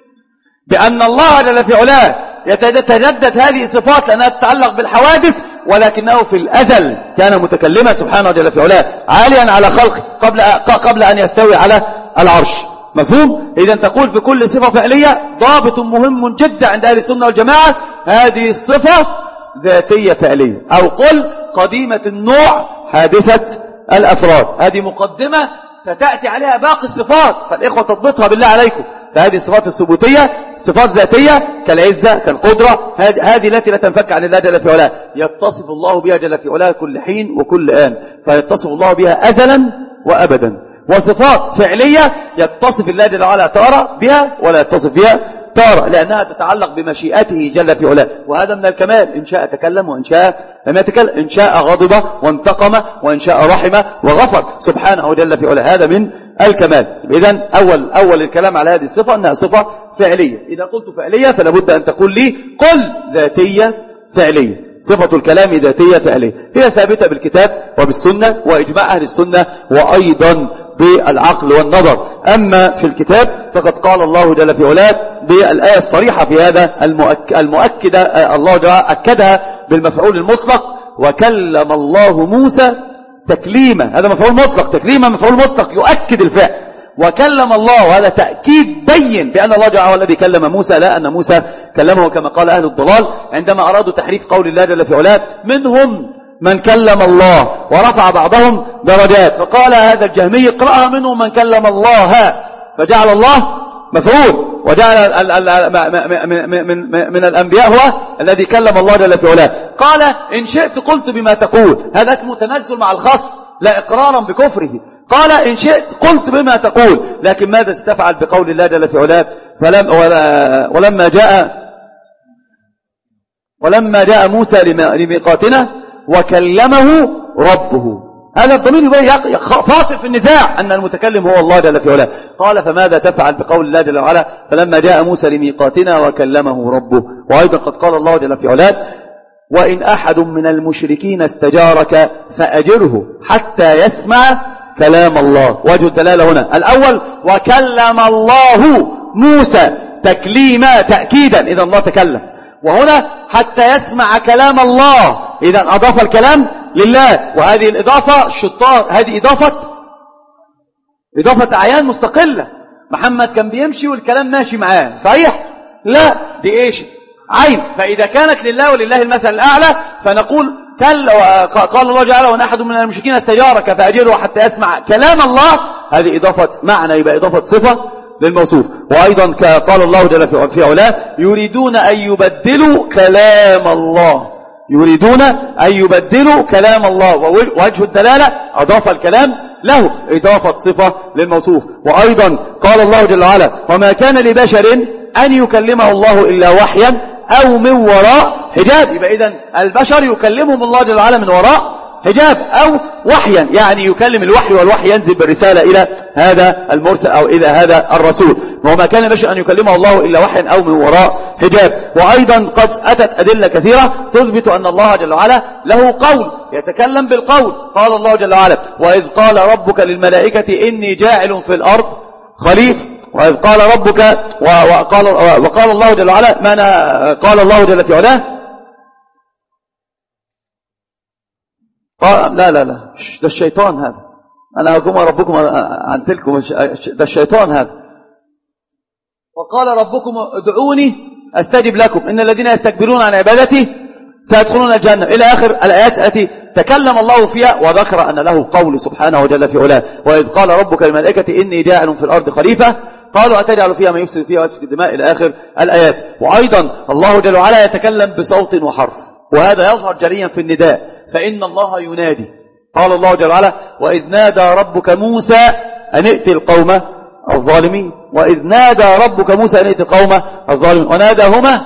بأن الله جل في علاه يتجدد هذه الصفات لأنها تتعلق بالحوادث، ولكنه في الأزل كان متكلما سبحانه جل في علاه عاليا على خلقه قبل قبل أن يستوي على العرش. مفهوم؟ إذا تقول في كل صفة فعلية ضابط مهم جدا عند أهل السنة والجماعة، هذه الصفة ذاتية فعلية، أو قل قديمة النوع حادثة الأفراد. هذه مقدمة ستأتي عليها باقي الصفات، فالإخوة تضبطها بالله عليكم. فهذه الصفات الثبوتية صفات ذاتية كالعزة كالقدرة، هذه التي لا تنفك عن الله جل في علاه، يتصف الله بها جل في علاه كل حين وكل آن، فيتصف الله بها أزلا وأبدا. وصفات فعلية يتصف الله جل وعلا تارة بها ولا يتصف بها تارة، لأنها تتعلق بمشيئته جل في علاه، وهذا من الكمال. إن شاء تكلم وإن شاء لم يتكلم، إن شاء غضب وانتقم وإن شاء رحم وغفر سبحانه جل في علاه، هذا من الكمال. إذن أول, أول الكلام على هذه الصفة أنها صفة فعلية. إذا قلت فعلية فلا بد أن تقول لي قل ذاتية فعلية. صفة الكلام ذاتية فعلية، هي ثابتة بالكتاب وبالسنة وإجماع أهل السنة، وأيضا بالعقل والنظر. أما في الكتاب فقد قال الله جل في علاه بالآية الصريحة في هذا المؤكدة، الله جل أكدها بالمفعول المطلق، وكلم الله موسى تكليما. هذا مفعول مطلق، تكليما مفعول مطلق يؤكد الفعل. وكلم الله، هذا تأكيد بين بأن الله جل وعلا الذي كلم موسى، لا أن موسى كلمه كما قال أهل الضلال عندما أرادوا تحريف قول الله جل في علاه. منهم من كلم الله ورفع بعضهم درجات، فقال هذا الجهمي اقرأها منهم من كلم الله، فجعل الله مفعول، وجعل ال ال ال من, من, من الأنبياء هو الذي كلم الله جل في علاه. قال إن شئت قلت بما تقول، هذا اسمه تنزل مع الخصم لا إقرارا بكفره. قال إن شئت قلت بما تقول، لكن ماذا ستفعل بقول الله جل في علاه؟ فلم ولا ولما جاء ولما جاء موسى لميقاتنا وكلمه ربه، هذا الضمير فاصل في النزاع أن المتكلم هو الله جل في علاه. قال فماذا تفعل بقول الله جل وعلا؟ فلما جاء موسى لميقاتنا وكلمه ربه. وأيضا قد قال الله جل في علاه وإن أحد من المشركين استجارك فأجره حتى يسمع كلام الله. وجه الدلالة هنا الأول وكلم الله موسى تكليما تأكيدا، إذا الله تكلم، وهنا حتى يسمع كلام الله، إذا أضاف الكلام لله. وهذه الإضافة الشطار هذه إضافة إضافة أعيان مستقلة. محمد كان بيمشي والكلام ماشي معاه صحيح؟ لا، دي إيش؟ عين. فإذا كانت لله ولله المثل الأعلى فنقول كل قال الله جعله وأن أحد من المشركين استجارك فأجره حتى يسمع كلام الله، هذه إضافة معنى، يبقى إضافة صفة للموصوف. وأيضا قال الله جل في علاه يريدون أن يبدلوا كلام الله، يريدون أن يبدلوا كلام الله، ووجه الدلالة أضاف الكلام له إضافة صفة للموصوف. وأيضا قال الله جل وعلا وما كان لبشر أن يكلمه الله إلا وحيا أو من وراء حجاب. يبقى إذن البشر يكلمهم الله جل وعلا من وراء حجاب أو وحيا، يعني يكلم الوحي والوحي ينزل بالرسالة إلى هذا المرسل أو إلى هذا الرسول. وما كان بشر أن يكلمه الله إلا وحيا أو من وراء حجاب. وأيضا قد أتت أدلة كثيرة تثبت أن الله جل وعلا له قول، يتكلم بالقول. قال الله جل وعلا وإذ قال ربك للملائكة إني جاعل في الأرض خليفة. وإذ قال ربك وقال, وقال الله جل وعلا ما قال الله جل في علاه قال لا لا لا ده الشيطان هذا، أنا أقوم ربكم عن تلكم، ده الشيطان هذا. وقال ربكم ادعوني أستجب لكم إن الذين يستكبرون عن عبادتي سيدخلون الجنة إلى آخر الآيات التي تكلم الله فيها وذكر أن له قول سبحانه وجل في علاه. وإذ قال ربك للملائكة إني جاعل في الأرض خليفة قالوا أتجعل فيها من يفسد فيها ويسفك الدماء إلى آخر الآيات. وأيضا الله جل وعلا يتكلم بصوت وحرف، وهذا يظهر جليا في النداء، فإن الله ينادي. قال الله جل وعلا وإذ نادى ربك موسى أن ائت القوم الظالمين. وإذ نادى ربك موسى أن ائت القوم الظالمين وناداهما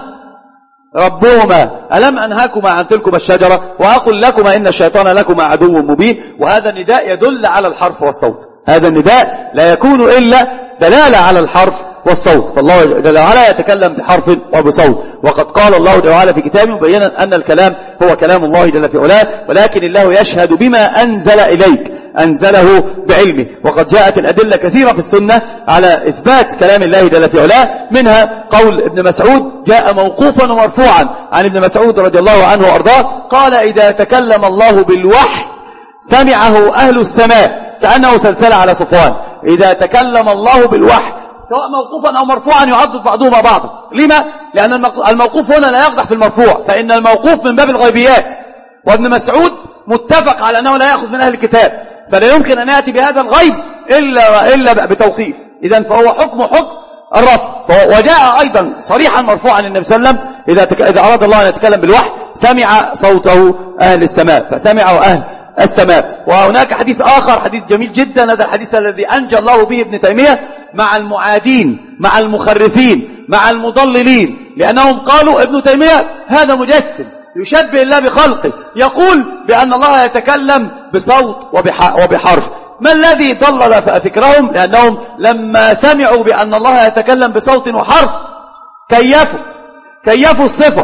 ربهما ألم أنهاكما عن تلكما الشجرة وأقل لكما إن الشيطان لكما عدو مبين. وهذا النداء يدل على الحرف والصوت، هذا النداء لا يكون إلا دلالة على الحرف والصوت، فالله جل وعلا يتكلم بحرف وبصوت. وقد قال الله جل وعلا في كتابه مبينا أن الكلام هو كلام الله جل في علاه، ولكن الله يشهد بما أنزل إليك، أنزله بعلمه. وقد جاءت الأدلة كثيرة في السنة على إثبات كلام الله جل في علاه، منها قول ابن مسعود جاء موقوفا ومرفوعا عن ابن مسعود رضي الله عنه وأرضاه قال إذا تكلم الله بالوحي سمعه أهل السماء كأنه سلسلة على صفوان. إذا تكلم الله بالوحي سواء موقوفا أو مرفوعا يعضد بعضهما بعضا. لما؟ لأن الموقوف هنا لا يقدح في المرفوع، فإن الموقوف من باب الغيبيات، وابن مسعود متفق على أنه لا يأخذ من أهل الكتاب، فلا يمكن أن يأتي بهذا الغيب إلا, إلا بتوقيف. إذن فهو حكم حكم الرفع. وجاء أيضا صريحا مرفوعا للنبي صلى الله عليه وسلم إذا, تك... إذا أراد الله أن يتكلم بالوحي سمع صوته أهل السماء، فسمعه أهل السماء. وهناك حديث آخر، حديث جميل جدا، هذا الحديث الذي أنجى الله به ابن تيمية مع المعادين مع المخرفين مع المضللين، لأنهم قالوا ابن تيمية هذا مجسم يشبه الله بخلقه، يقول بأن الله يتكلم بصوت وبحرف. ما الذي ضلل فكرهم؟ لأنهم لما سمعوا بأن الله يتكلم بصوت وحرف كيفوا كيفوا الصفة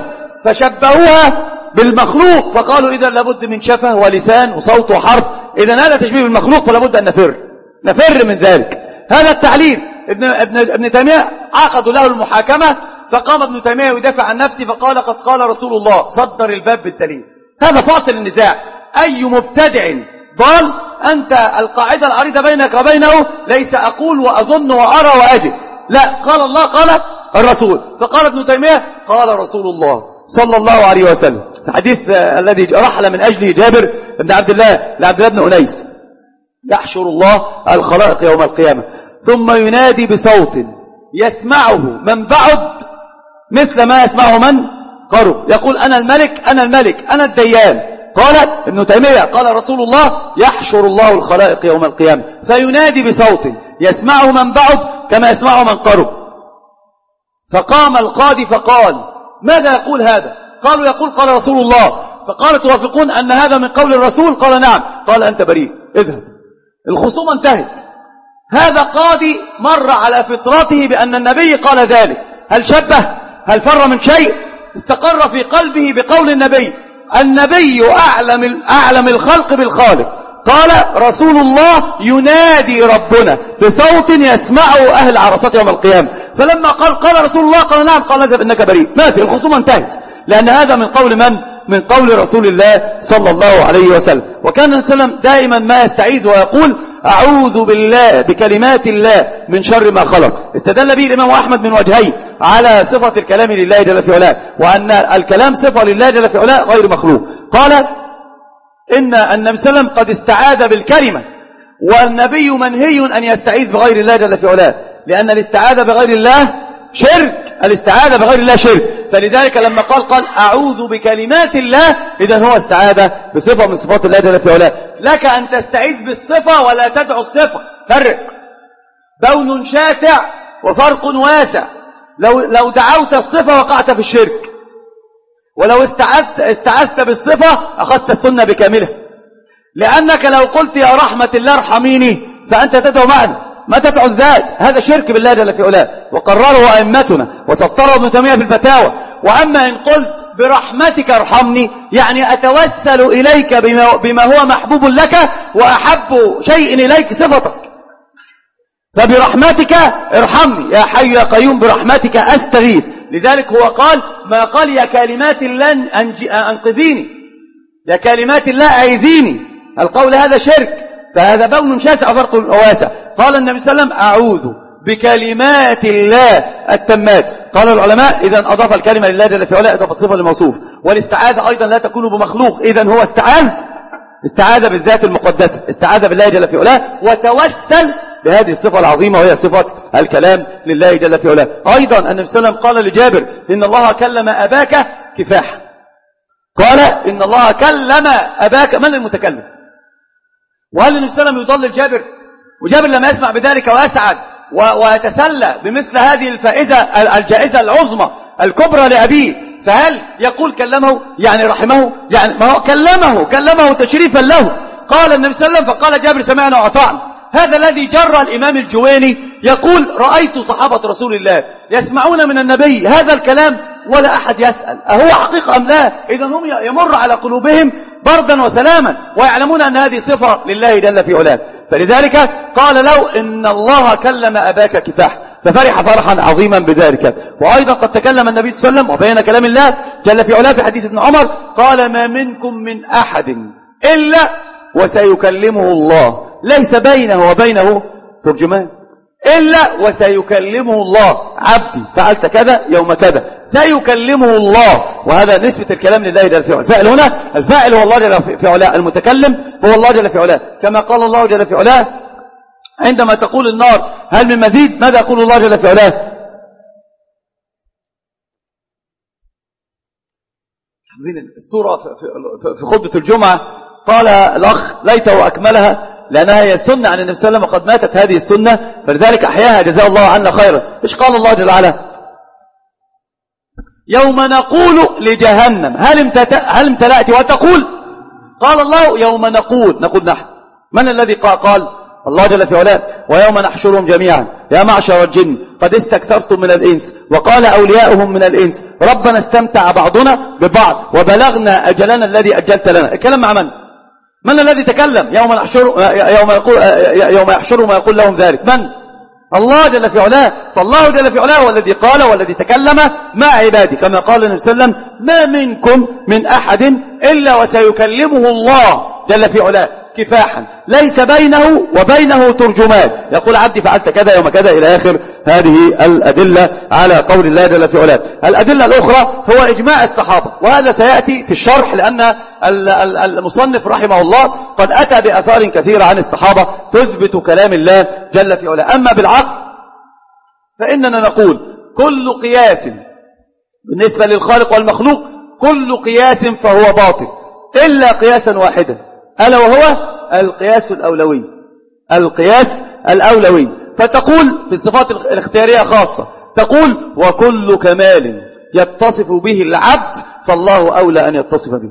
فشبهوها بالمخلوق، فقالوا إذا لابد من شفه ولسان وصوت وحرف، إذا هذا تشبيه بالمخلوق فلابد أن نفر نفر من ذلك. هذا التعليل ابن, ابن, ابن تيمية عقدوا له المحاكمة، فقام ابن تيمية يدافع عن نفسه فقال قد قال رسول الله، صدر الباب بالدليل. هذا فاصل النزاع. أي مبتدع ضال أنت القاعدة العريضة بينك وبينه ليس أقول وأظن وأرى وأجد، لا، قال الله قال الرسول. فقال ابن تيمية قال رسول الله صلى الله عليه وسلم في الحديث الذي رحل من أجله جابر بن عبد الله لعبد الله بن أنيس يحشر الله الخلائق يوم القيامة ثم ينادي بصوت يسمعه من بعد مثل ما يسمعه من قرب. يقول أنا الملك أنا الملك أنا الديان. قال ابن تيمية قال رسول الله يحشر الله الخلائق يوم القيامة فينادي بصوت يسمعه من بعد كما يسمعه من قرب. فقام القاضي فقال ماذا يقول هذا؟ قالوا يقول قال رسول الله. فقال توافقون أن هذا من قول الرسول؟ قال نعم. قال أنت بريء اذهب. الخصومة انتهت. هذا قاضي مر على فطرته بأن النبي قال ذلك. هل شبه؟ هل فر من شيء؟ استقر في قلبه بقول النبي. النبي أعلم, أعلم الخلق بالخالق. قال رسول الله ينادي ربنا بصوت يسمعه أهل عرصات يوم القيامة. فلما قال قال رسول الله قال نعم قال اذهب إنك بريء. ما في. الخصومة انتهت لأن هذا من قول من؟ من قول رسول الله صلى الله عليه وسلم. وكان السلام دائما ما يستعيذ ويقول أعوذ بالله بكلمات الله من شر ما خلق. استدل به الإمام أحمد من وجهين على صفة الكلام لله جل في علاه وأن الكلام صفة لله جل في علاه غير مخلوق. قال إن النبي صلى الله عليه وسلم قد استعاذ بالكلمة والنبي منهي أن يستعيذ بغير الله جل في علاه لأن الاستعاذة بغير الله شرك. الاستعاذة بغير الله شرك. فلذلك لما قال قال أعوذ بكلمات الله إذن هو استعاذ بصفة من صفات الله جل في علاه. لك أن تستعيذ بالصفة ولا تدعو الصفة. فرق بون شاسع وفرق واسع. لو, لو دعوت الصفة وقعت في الشرك ولو استعذت, استعذت بالصفة أخذت السنة بكاملها. لأنك لو قلت يا رحمة الله ارحميني فأنت تدعو معنا ما تدعو الذات. هذا شرك بالله جل في علاه وقرره أئمتنا وسطره ابن تيمية في الفتاوى. وأما إن قلت برحمتك ارحمني يعني أتوسل إليك بما, بما هو محبوب لك وأحب شيء إليك صفتك. فبرحمتك ارحمني يا حي يا قيوم برحمتك أستغيث. لذلك هو قال ما قال يا كلمات الله أنقذيني يا كلمات الله أعيذيني. القول هذا شرك. فهذا بون شاسع وفرق واسع. قال النبي صلى الله عليه وسلم أعوذ بكلمات الله التمات. قال العلماء إذن أضاف الكلمة لله جل في علاه أضاف صفة للموصوف. والاستعاذة أيضا لا تكون بمخلوق. إذن هو استعاذ استعاذ بالذات المقدسة استعاذ بالله جل في علاه وتوسل بهذه الصفة العظيمة وهي صفة الكلام لله جل في علاه. أيضا النبي صلى الله عليه وسلم قال لجابر إن الله كلم أباك كفاحا. قال إن الله كلم أباك. من المتكلم؟ وهل النبي صلى الله عليه وسلم يضلل جابر؟ وجابر لما يسمع بذلك ويسعد ويتسلى بمثل هذه الفائزة الجائزة العظمى الكبرى لأبيه فهل يقول كلمه يعني رحمه؟ يعني ما هو كلمه كلمه تشريفا له. قال النبي صلى الله عليه وسلم فقال جابر سمعنا وأطعنا. هذا الذي جرى الإمام الجويني يقول رأيت صحابة رسول الله يسمعون من النبي هذا الكلام ولا أحد يسأل أهو حقيقة أم لا. إذن هم يمر على قلوبهم بردا وسلاما ويعلمون أن هذه صفة لله جل في علاه. فلذلك قال له إن الله كلم أباك كفاح ففرح فرحا عظيما بذلك. وأيضا قد تكلم النبي صلى الله عليه وسلم وبين كلام الله جل في علاه في حديث ابن عمر قال ما منكم من أحد إلا وسيكلمه الله ليس بينه وبينه ترجمان. إلا وسيكلمه الله عبدي فعلت كذا يوم كذا سيكلمه الله. وهذا نسبة الكلام لله جل في علاه. الفاعل هنا الفاعل هو الله جل في علاه المتكلم هو الله جل في علاه كما قال الله جل في علاه عندما تقول النار هل من مزيد ماذا يقول الله جل في علاه؟ السورة في خطبة الجمعة قال الأخ ليته أكملها لأنها هي السنة عن النبي صلى الله عليه وسلم وقد ماتت هذه السنة فلذلك أحياها جزاه الله عنا خيرا. إيش قال الله جل وعلا؟ يوم نقول لجهنم هل امتلأت, هل امتلأت وتقول. قال الله يوم نقول نقول نحن. من الذي قال, قال الله جل في علاه ويوم نحشرهم جميعا يا معشر الجن قد استكثرتم من الإنس وقال أولياؤهم من الإنس ربنا استمتع بعضنا ببعض وبلغنا أجلنا الذي أجلت لنا. الكلام مع من؟ من الذي تكلم يوم نحشر يوم يقول يوم يحشرهم ويقول لهم ذلك؟ من؟ الله جل في علاه. فالله جل في علاه هو الذي قال والذي تكلم مع عباده كما قال النبي صلى الله عليه وسلم ما منكم من أحد إلا وسيكلمه الله جل في علاه كفاحا ليس بينه وبينه ترجمان يقول عبدي فعلت كذا يوم كذا إلى آخر هذه الأدلة على قول الله جل في علاه. الأدلة الأخرى هو إجماع الصحابة وهذا سيأتي في الشرح لأن المصنف رحمه الله قد أتى بأثار كثيرة عن الصحابة تثبت كلام الله جل في علاه. أما بالعقل فإننا نقول كل قياس بالنسبة للخالق والمخلوق كل قياس فهو باطل إلا قياسا واحدا، ألا وهو القياس الأولوي. القياس الأولوي. فتقول في الصفات الاختيارية خاصة، تقول وكل كمال يتصف به العبد فالله أولى أن يتصف به.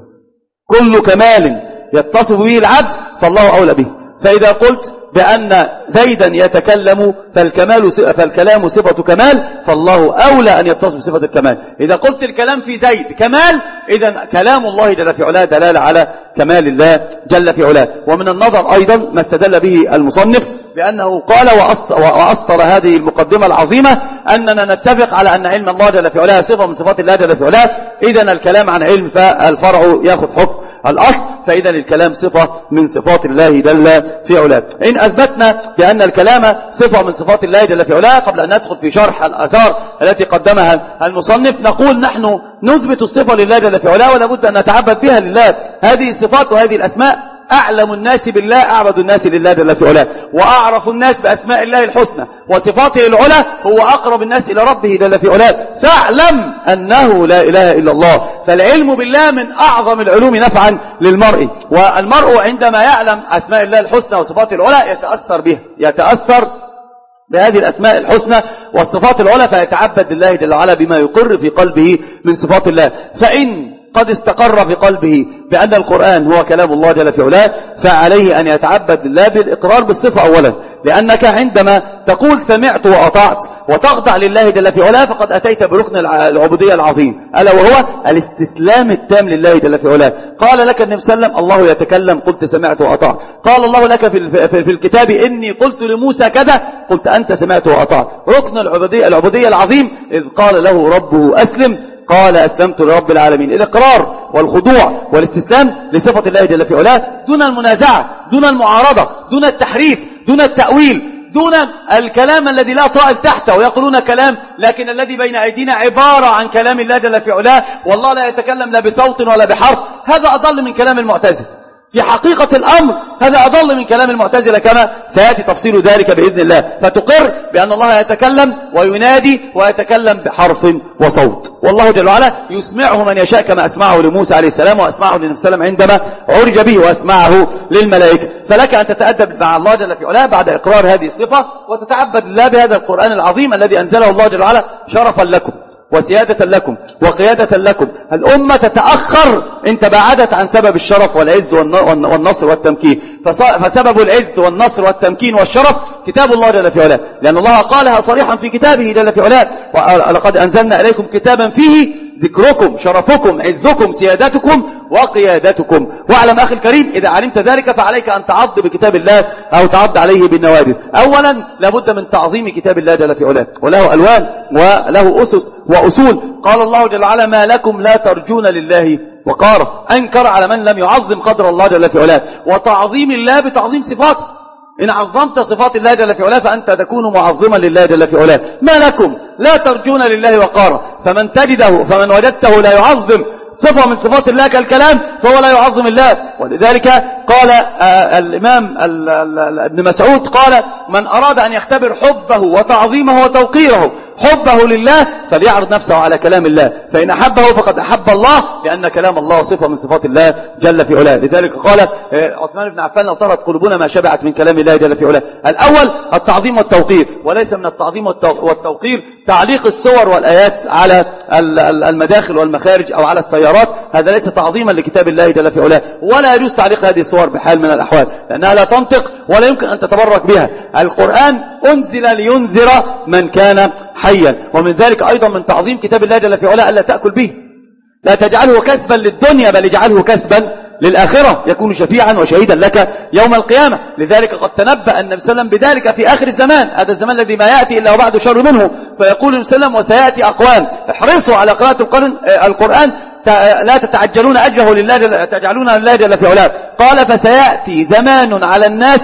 كل كمال يتصف به العبد فالله أولى به. فإذا قلت بأن زيدا يتكلم فالكمال فالكلام صفة كمال فالله أولى أن يتصف بصفة الكمال. إذا قلت الكلام في زيد كمال إذن كلام الله جل في علاه دلالة على كمال الله جل في علاه. ومن النظر أيضا ما استدل به المصنف بأنه قال وأصل هذه المقدمة العظيمة أننا نتفق على أن علم الله جل في علاه صفة من صفات الله جل في علاه. إذن الكلام عن علم فالفرع يأخذ حكم الأصل، فإذا الكلام صفة من صفات الله جل في علاه. إن أثبتنا بأن الكلام صفة من صفات الله جل في علاه قبل أن ندخل في شرح الآثار التي قدمها المصنف نقول نحن نثبت الصفة لله جل في علاه ولا بد أن نتعبد بها لله. هذه الصفات وهذه الأسماء أعلم الناس بالله أعبد الناس لله جل في علاه، وأعرف الناس بأسماء الله الحسنى وصفاته العلى هو أقرب الناس إلى ربه جل في علاه. فاعلم أنه لا إله إلا الله. فالعلم بالله من أعظم العلوم نفعا للمرء، والمرء عندما يعلم أسماء الله الحسنى وصفاته العلى يتأثر بها، يتأثر بهذه الأسماء الحسنى والصفات العلى فيتعبد لله جل وعلا بما يقر في قلبه من صفات الله. فإن قد استقر في قلبه بأن القرآن هو كلام الله جل في علاه فعليه أن يتعبد لله بالإقرار بالصفة أولا، لأنك عندما تقول سمعت وأطعت وتخضع لله جل في علاه فقد أتيت بركن العبودية العظيم ألا وهو الاستسلام التام لله جل في علاه. قال لك النبي صلى الله عليه وسلم الله يتكلم قلت سمعت وأطعت. قال الله لك في في الكتاب إني قلت لموسى كذا قلت أنت سمعت وأطعت. ركن العبودية العبودية العظيم إذ قال له ربه أسلم قال أسلمت لرب العالمين. الإقرار والخضوع والاستسلام لصفة الله جل في علاه دون المنازعة، دون المعارضة، دون التحريف، دون التأويل، دون الكلام الذي لا طائل تحته ويقولون كلام لكن الذي بين أيدينا عبارة عن كلام الله جل في علاه والله لا يتكلم لا بصوت ولا بحرف. هذا أضل من كلام المعتزلة في حقيقة الأمر، هذا أضل من كلام المعتزلة كما سيأتي تفصيل ذلك بإذن الله. فتقر بأن الله يتكلم وينادي ويتكلم بحرف وصوت، والله جل وعلا يسمعه من يشاء كما أسمعه لموسى عليه السلام وأسمعه للنبي صلى الله عليه وسلم عندما عرج به وأسمعه للملائكة. فلك أن تتأدب مع الله جل في علاه بعد إقرار هذه الصفة وتتعبد الله بهذا القرآن العظيم الذي أنزله الله جل وعلا شرفا لكم وسيادة لكم وقيادة لكم. الأمة تتأخر إن تباعدت عن سبب الشرف والعز والنصر والتمكين، فسبب العز والنصر والتمكين والشرف كتاب الله جل في علاه، لأن الله قالها صريحا في كتابه جل في علاه ولقد أنزلنا إليكم كتابا فيه ذكركم شرفكم عزكم سيادتكم وقيادتكم. واعلم أخي الكريم إذا علمت ذلك فعليك أن تعض بكتاب الله أو تعض عليه بالنواجذ. أولا لابد من تعظيم كتاب الله جل في علاه وله ألوان وله أسس وأصول. قال الله جل وعلا ما لكم لا ترجون لله وقارا، أنكر على من لم يعظم قدر الله جل في علاه. وتعظيم الله بتعظيم صفاته، إن عظمت صفات الله جل في علاه فأنت تكون معظما لله جل في علاه. ما لكم لا ترجون لله وقارا، فمن تجده فمن وجدته لا يعظم صفة من صفات الله كالكلام فهو لا يعظم الله. ولذلك قال آه الإمام ابن مسعود قال من أراد أن يختبر حبه وتعظيمه وتوقيره حبه لله فليعرض نفسه على كلام الله، فإن أحبه فقد أحب الله، لأن كلام الله صفة من صفات الله جل في علاه. لذلك قال آه عثمان بن عفان لو طرت قلوبنا ما شبعت من كلام الله جل في علاه. الأول التعظيم والتوقير، وليس من التعظيم والتوقير تعليق الصور والآيات على المداخل والمخارج أو على السيارات، هذا ليس تعظيما لكتاب الله جل في علاه، ولا يجوز تعليق هذه الصور بحال من الأحوال لأنها لا تنطق ولا يمكن أن تتبرك بها. القرآن أنزل لينذر من كان حيا، ومن ذلك أيضا من تعظيم كتاب الله جل في علاه ألا تأكل به، لا تجعله كسبا للدنيا بل اجعله كسبا للآخرة يكون شفيعا وشهيدا لك يوم القيامة. لذلك قد تنبأ النبي صلى الله عليه وسلم بذلك في آخر الزمان، هذا الزمان الذي ما يأتي إلا وبعد شر منه، فيقول النبي صلى الله عليه وسلم وسيأتي أقوام احرصوا على قراءة القرآن لا تتعجلون أجره لله تجعلون لله جل في علاه. قال فسيأتي زمان على الناس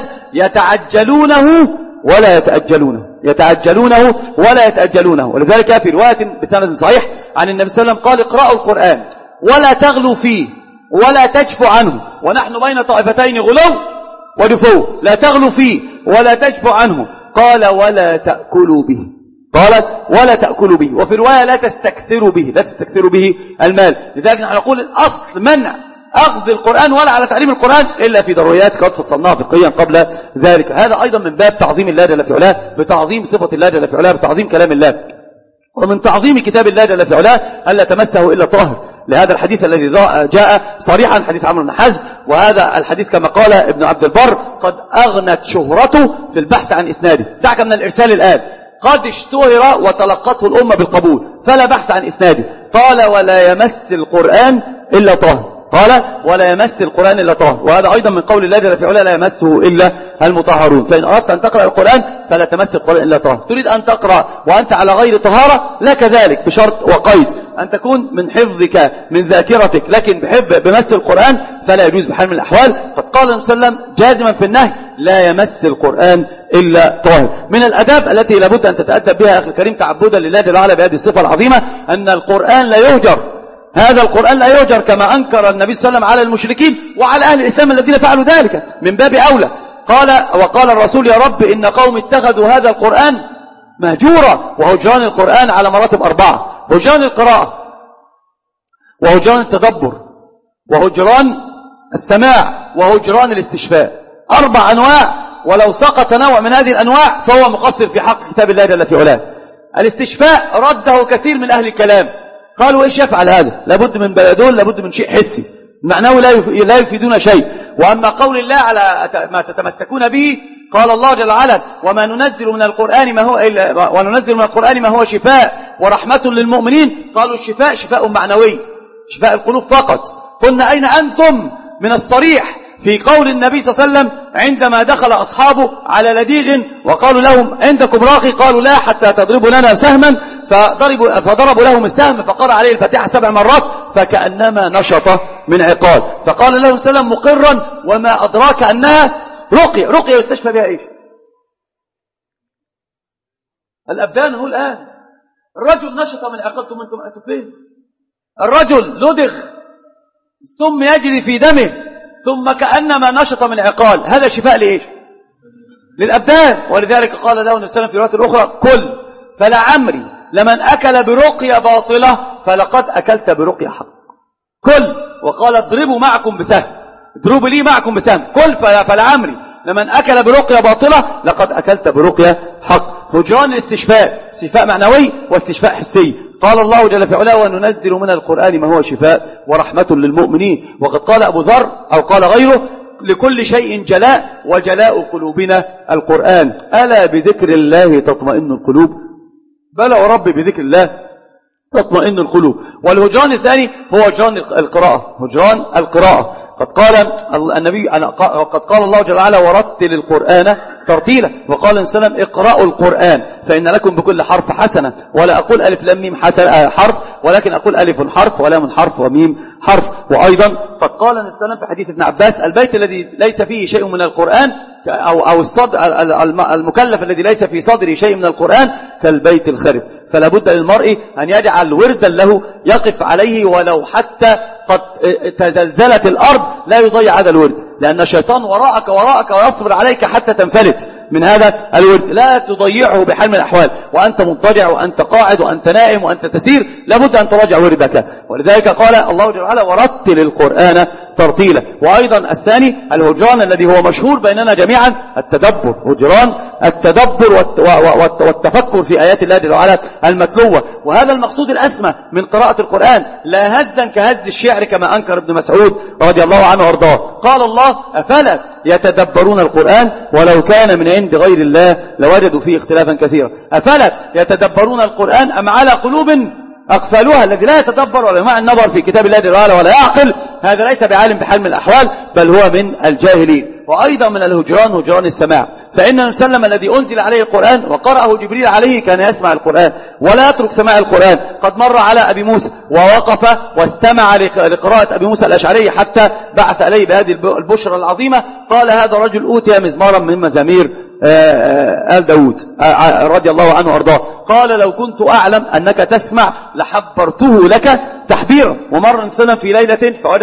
يتعجلونه ولا يتأجلونه يتعجلونه ولا يتأجلونه. ولذلك في رواية بسند صحيح عن النبي صلى الله عليه وسلم قال اقرأوا القرآن ولا تغلوا فيه ولا تجفوا عنه، ونحن بين طائفتين غلو ودفو، لا تغلوا فيه ولا تجفوا عنه. قال ولا تأكلوا به، قالت ولا تأكلوا به، وفي رواية لا تستكثروا به، لا تستكثروا به المال. لذلك نحن نقول الأصل منع أخذ القرآن ولا على تعليم القرآن إلا في ضروريات قد فصلناها فقهيا قبل ذلك. هذا أيضا من باب تعظيم الله جل في علاه، بتعظيم صفة الله جل في علاه، بتعظيم كلام الله، ومن تعظيم كتاب الله جل في علاه ألا تمسه إلا طاهر، لهذا الحديث الذي جاء صريحا حديث عمرو بن حزم. وهذا الحديث كما قال ابن عبد البر قد أغنت شهرته في البحث عن إسناده، دعك من الإرسال الآن، قد اشتهر وتلقته الأمة بالقبول فلا بحث عن إسناده. قال ولا يمس القرآن إلا طاهر، قال ولا يمس القرآن إلا طاهر، وهذا أيضا من قول الله جل في علاه لا يمسه إلا المطهرون. فإن أردت أن تقرأ القرآن فلا تمس القرآن إلا طاهر. تريد أن تقرأ وأنت على غير طهارة لك ذلك بشرط وقيد أن تكون من حفظك من ذاكرتك، لكن بحب بمس القرآن فلا يجوز بحال من الأحوال. قد قال النبي صلى الله عليه وسلم جازما في النهي لا يمس القرآن إلا طاهر. من الأداب التي لابد أن تتأدب بها أخي الكريم تعبدا لله جل وعلا بهذه الصفة العظيمة أن القرآن لا يهجر، هذا القرآن لا يهجر كما أنكر النبي صلى الله عليه وسلم على المشركين وعلى أهل الإسلام الذين فعلوا ذلك من باب أولى. قال وقال الرسول يا رب إن قوم اتخذوا هذا القرآن مهجورا. وهجران القرآن على مراتب أربعة: هجران القراءة، وهجران التدبر، وهجران السماع، وهجران الاستشفاء. أربع أنواع، ولو سقط نوع من هذه الأنواع فهو مقصر في حق كتاب الله جل في علاه. الاستشفاء رده كثير من أهل الكلام، قالوا إيش يفعل هذا؟ لابد من بلدول، لابد من شيء حسي معناه لا يفيدون شيء. وأما قول الله على ما تتمسكون به قال الله جل وعلا وما ننزل من القرآن ما هو إلا وننزل من القرآن ما هو شفاء ورحمة للمؤمنين. قالوا الشفاء شفاء معنوي، شفاء القلوب فقط. قلنا أين أنتم من الصريح في قول النبي صلى الله عليه وسلم عندما دخل أصحابه على لديغ وقالوا لهم عندكم راقي؟ قالوا لا حتى تضربوا لنا سهما، فضربوا, فضربوا لهم السهم فقرأ عليه الفاتحة سبع مرات فكأنما نشط من عقال. فقال لهم سلام مقرا وما أدراك أنها رقية. رقية يستشفى بها إيش؟ الأبدان هو الآن. الرجل نشط من عقالكم، أنتم أنتم فين؟ الرجل لدغ السم يجري في دمه ثم كأنما نشط من عقال، هذا شفاء لإيش؟ للأبدان. ولذلك قال له النبي صلى الله عليه وسلم في رواية الأخرى كل فلا عمري لمن أكل برقية باطلة فلقد أكلت برقية حق. كل وقال اضربوا معكم بسهم، اضربوا لي معكم بسهم. كل فلا عمري لمن أكل برقية باطلة لقد أكلت برقية حق. هجران الاستشفاء، شفاء معنوي واستشفاء حسي. قال الله جل في علاه وننزل من القرآن ما هو شفاء ورحمة للمؤمنين. وقد قال أبو ذر أو قال غيره لكل شيء جلاء وجلاء قلوبنا القرآن، ألا بذكر الله تطمئن القلوب؟ بلى ورب بذكر الله تطمئن القلوب. والهجران الثاني هو هجران القراءة، هجران القراءة. قد قال النبي قد قال الله جل وعلا ورتل القرآن ترتيلا. وقال النبي صلى الله عليه وسلم اقرأوا القرآن فإن لكم بكل حرف حسنة. ولا أقول ألف لام ميم حرف، ولكن أقول ألف حرف ولام حرف وميم حرف. وأيضا قد قال النبي صلى الله عليه وسلم في حديث ابن عباس البيت الذي ليس فيه شيء من القرآن أو أو الصدر المكلف الذي ليس في صدره شيء من القرآن كالبيت الخرب. فلا بد للمرء أن يجعل وردا له يقف عليه ولو حتى قد تزلزلت الأرض لا يضيع هذا الورد، لأن الشيطان وراءك وراءك ويصبر عليك حتى تنفلت من هذا الورد. لا تضيعه بحال من الأحوال، وأنت مضطجع وأنت قاعد وأنت نائم وأنت تسير لابد أن تراجع وردك. ولذلك قال الله جل وعلا ورتل القرآن ترتيلا. وأيضا الثاني الهجران الذي هو مشهور بيننا جميعا التدبر، هجران التدبر والتفكر في آيات الله جل وعلا المتلوة. وهذا المقصود الأسمى من قراءة القرآن، لا هزا كهز الشعر كما أنكر ابن مسعود رضي الله عنه وارضاه. قال الله أفلا يتدبرون القرآن ولو كان من عند غير الله لوجدوا فيه اختلافا كثيرا. أفلا يتدبرون القرآن أم على قلوب أقفالها؟ الذي لا يتدبر ولا يمع النظر في كتاب الله جل وعلا ولا يعقل هذا ليس بعالم بحال من الأحوال، بل هو من الجاهلين. وأيضا من الهجران هجران السماع، فإن النبي صلى الله عليه وسلم الذي أنزل عليه القرآن وقرأه جبريل عليه كان يسمع القرآن ولا يترك سماع القرآن. قد مر على أبي موسى ووقف واستمع لقراءة أبي موسى الأشعري حتى بعث عليه بهذه البشرى العظيمة. قال هذا رجل أوتي مزمارا من مزامير آل داود رضي الله عنه وارضاه. قال لو كنت أعلم أنك تسمع لحبرته لك تحبيرا. ومر سنة في ليلة فوجد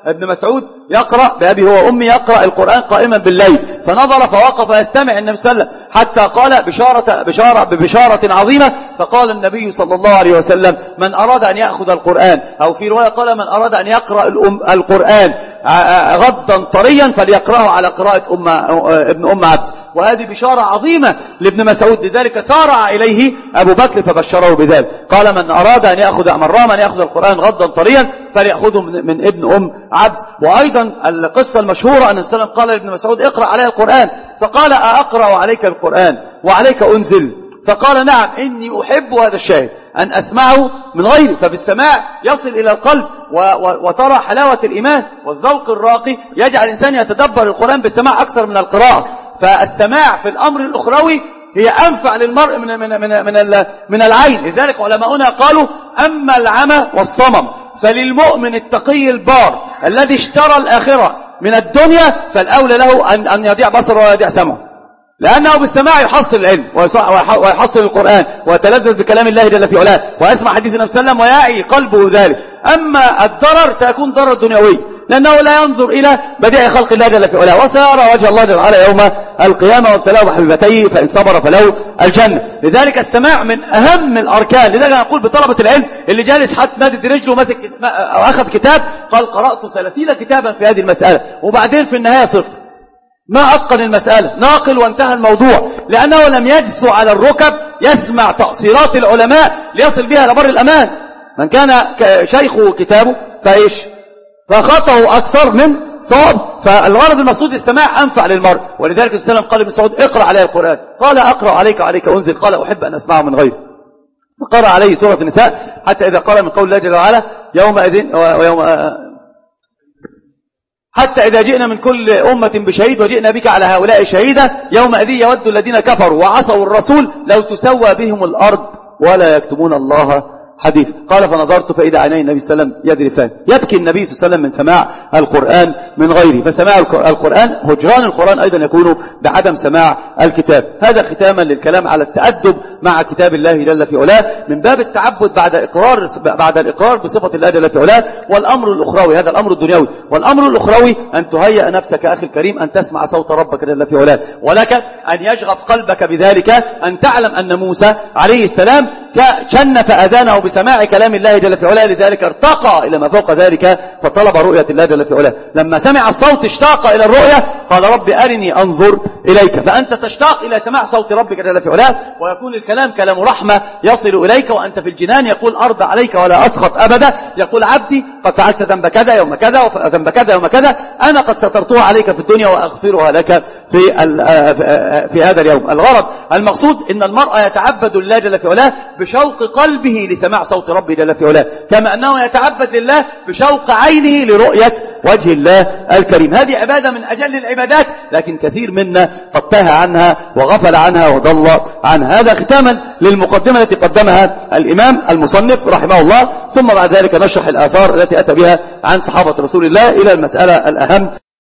ابن مسعود يقرأ بأبي هو أمي يقرأ القرآن قائما بالليل، فنظر فوقف يستمع النبي صلى الله عليه وسلم حتى قال بشارة, بشارة ببشارة عظيمة، فقال النبي صلى الله عليه وسلم من أراد أن يأخذ القرآن، أو في رواية قال من أراد أن يقرأ القرآن غضا طريا فليقرأه على قراءة أم ابن أم عبد. وهذه بشارة عظيمة لابن مسعود، لذلك سارع إليه أبو بكر فبشره بذلك، قال من أراد أن يأخذ من رام أن يأخذ القرآن غضا طريا فليأخذه من, من ابن أم عبد. وأيضا القصة المشهورة أن السلام قال لابن مسعود اقرأ عليه القرآن، فقال أقرأ عليك القرآن وعليك أنزل؟ فقال نعم إني أحب هذا الشاهد أن أسمعه من غيري، ففي السماع يصل إلى القلب وترى حلاوة الإيمان والذوق الراقي يجعل الإنسان يتدبر القرآن بالسماع أكثر من القراءة. فالسماع في الأمر الأخروي هي أنفع للمرء من من من من, من العين. لذلك علماؤنا قالوا أما العمى والصمم فللمؤمن التقي البار الذي اشترى الآخرة من الدنيا فالأولى له أن أن يضيع بصره ولا يضيع سمعه، لأنه بالسماع يحصل العلم ويحصل القرآن ويتلذذ بكلام الله جل في علاه ويسمع حديث النبي صلى الله عليه وسلم ويعي قلبه ذلك. أما الضرر سيكون ضرر دنيوي، لأنه لا ينظر إلى بديع خلق الله جل في علاه، وسيرى وجه الله جل وعلا يوم القيامة وابتلاه بحبيبتيه فإن صبر فله الجنة. لذلك السماع من أهم الأركان. لذلك نقول بطلبة العلم اللي جالس حتى مادد رجله أو أخذ كتاب قال قرأت ثلاثين كتابا في هذه المسألة، وبعدين في النهاية صفر، ما أتقن المسألة، ناقل وانتهى الموضوع، لأنه لم يجلس على الركب يسمع تأصيلات العلماء ليصل بها لبر الأمان. من كان شيخه كتابه فإيش فخطأه أكثر من صواب. فالغرض المقصود السماع أنفع للمرء. ولذلك السلام قال ابن مسعود اقرأ عليه القرآن، قال أقرأ عليك وعليك أنزل، قال أحب أن أسمعه من غيره، فقرأ عليه سورة النساء حتى إذا قال من قول الله جل وعلا يومئذ ويوم حتى إذا جئنا من كل أمة بشهيد وجئنا بك على هؤلاء شهيدا يومئذ يود الذين كفروا وعصوا الرسول لو تسوى بهم الأرض ولا يكتمون الله حديث. قال فنظرت فإذا عيني النبي صلى الله عليه وسلم يذرفان، يبكي النبي صلى الله عليه وسلم من سماع القرآن من غيره. فسماع القرآن هجران القرآن أيضا يكون بعدم سماع الكتاب. هذا ختاما للكلام على التأدب مع كتاب الله جل في علاه من باب التعبد بعد إقرار بعد الإقرار بصفة الله جل في علاه. والأمر الأخروي هذا الأمر الدنيوي، والأمر الأخروي أن تهيئ نفسك أخي الكريم أن تسمع صوت ربك جل في علاه، ولك أن يشغف قلبك بذلك أن تعلم أن موسى عليه السلام شنف أذانه بسماع كلام الله جل في علاه، لذلك ارتقى إلى ما فوق ذلك فطلب رؤية الله جل في علاه. لما سمع الصوت اشتاق إلى الرؤية قال رب أرني أنظر إليك. فأنت تشتاق إلى سماع صوت ربك جل في علاه، ويكون الكلام كلام رحمة يصل إليك وأنت في الجنان، يقول أرضى عليك ولا أسخط أبدا، يقول عبدي قد فعلت ذنب كذا يوم كذا وذنب كذا يوم كذا، أنا قد سترتها عليك في الدنيا وأغفرها لك في في هذا اليوم. الغرض المقصود إن المرء يتعبد الله جل في علاه بشوق قلبه لسماع صوت ربه جل في علاه، كما أنه يتعبد لله بشوق عينه لرؤية وجه الله الكريم. هذه عبادة من أجل العبادات، لكن كثير منا قد تاه عنها وغفل عنها وضل عنها. هذا ختاما للمقدمة التي قدمها الإمام المصنف رحمه الله، ثم بعد ذلك نشرح الآثار التي أتى بها عن صحابة رسول الله إلى المسألة الأهم.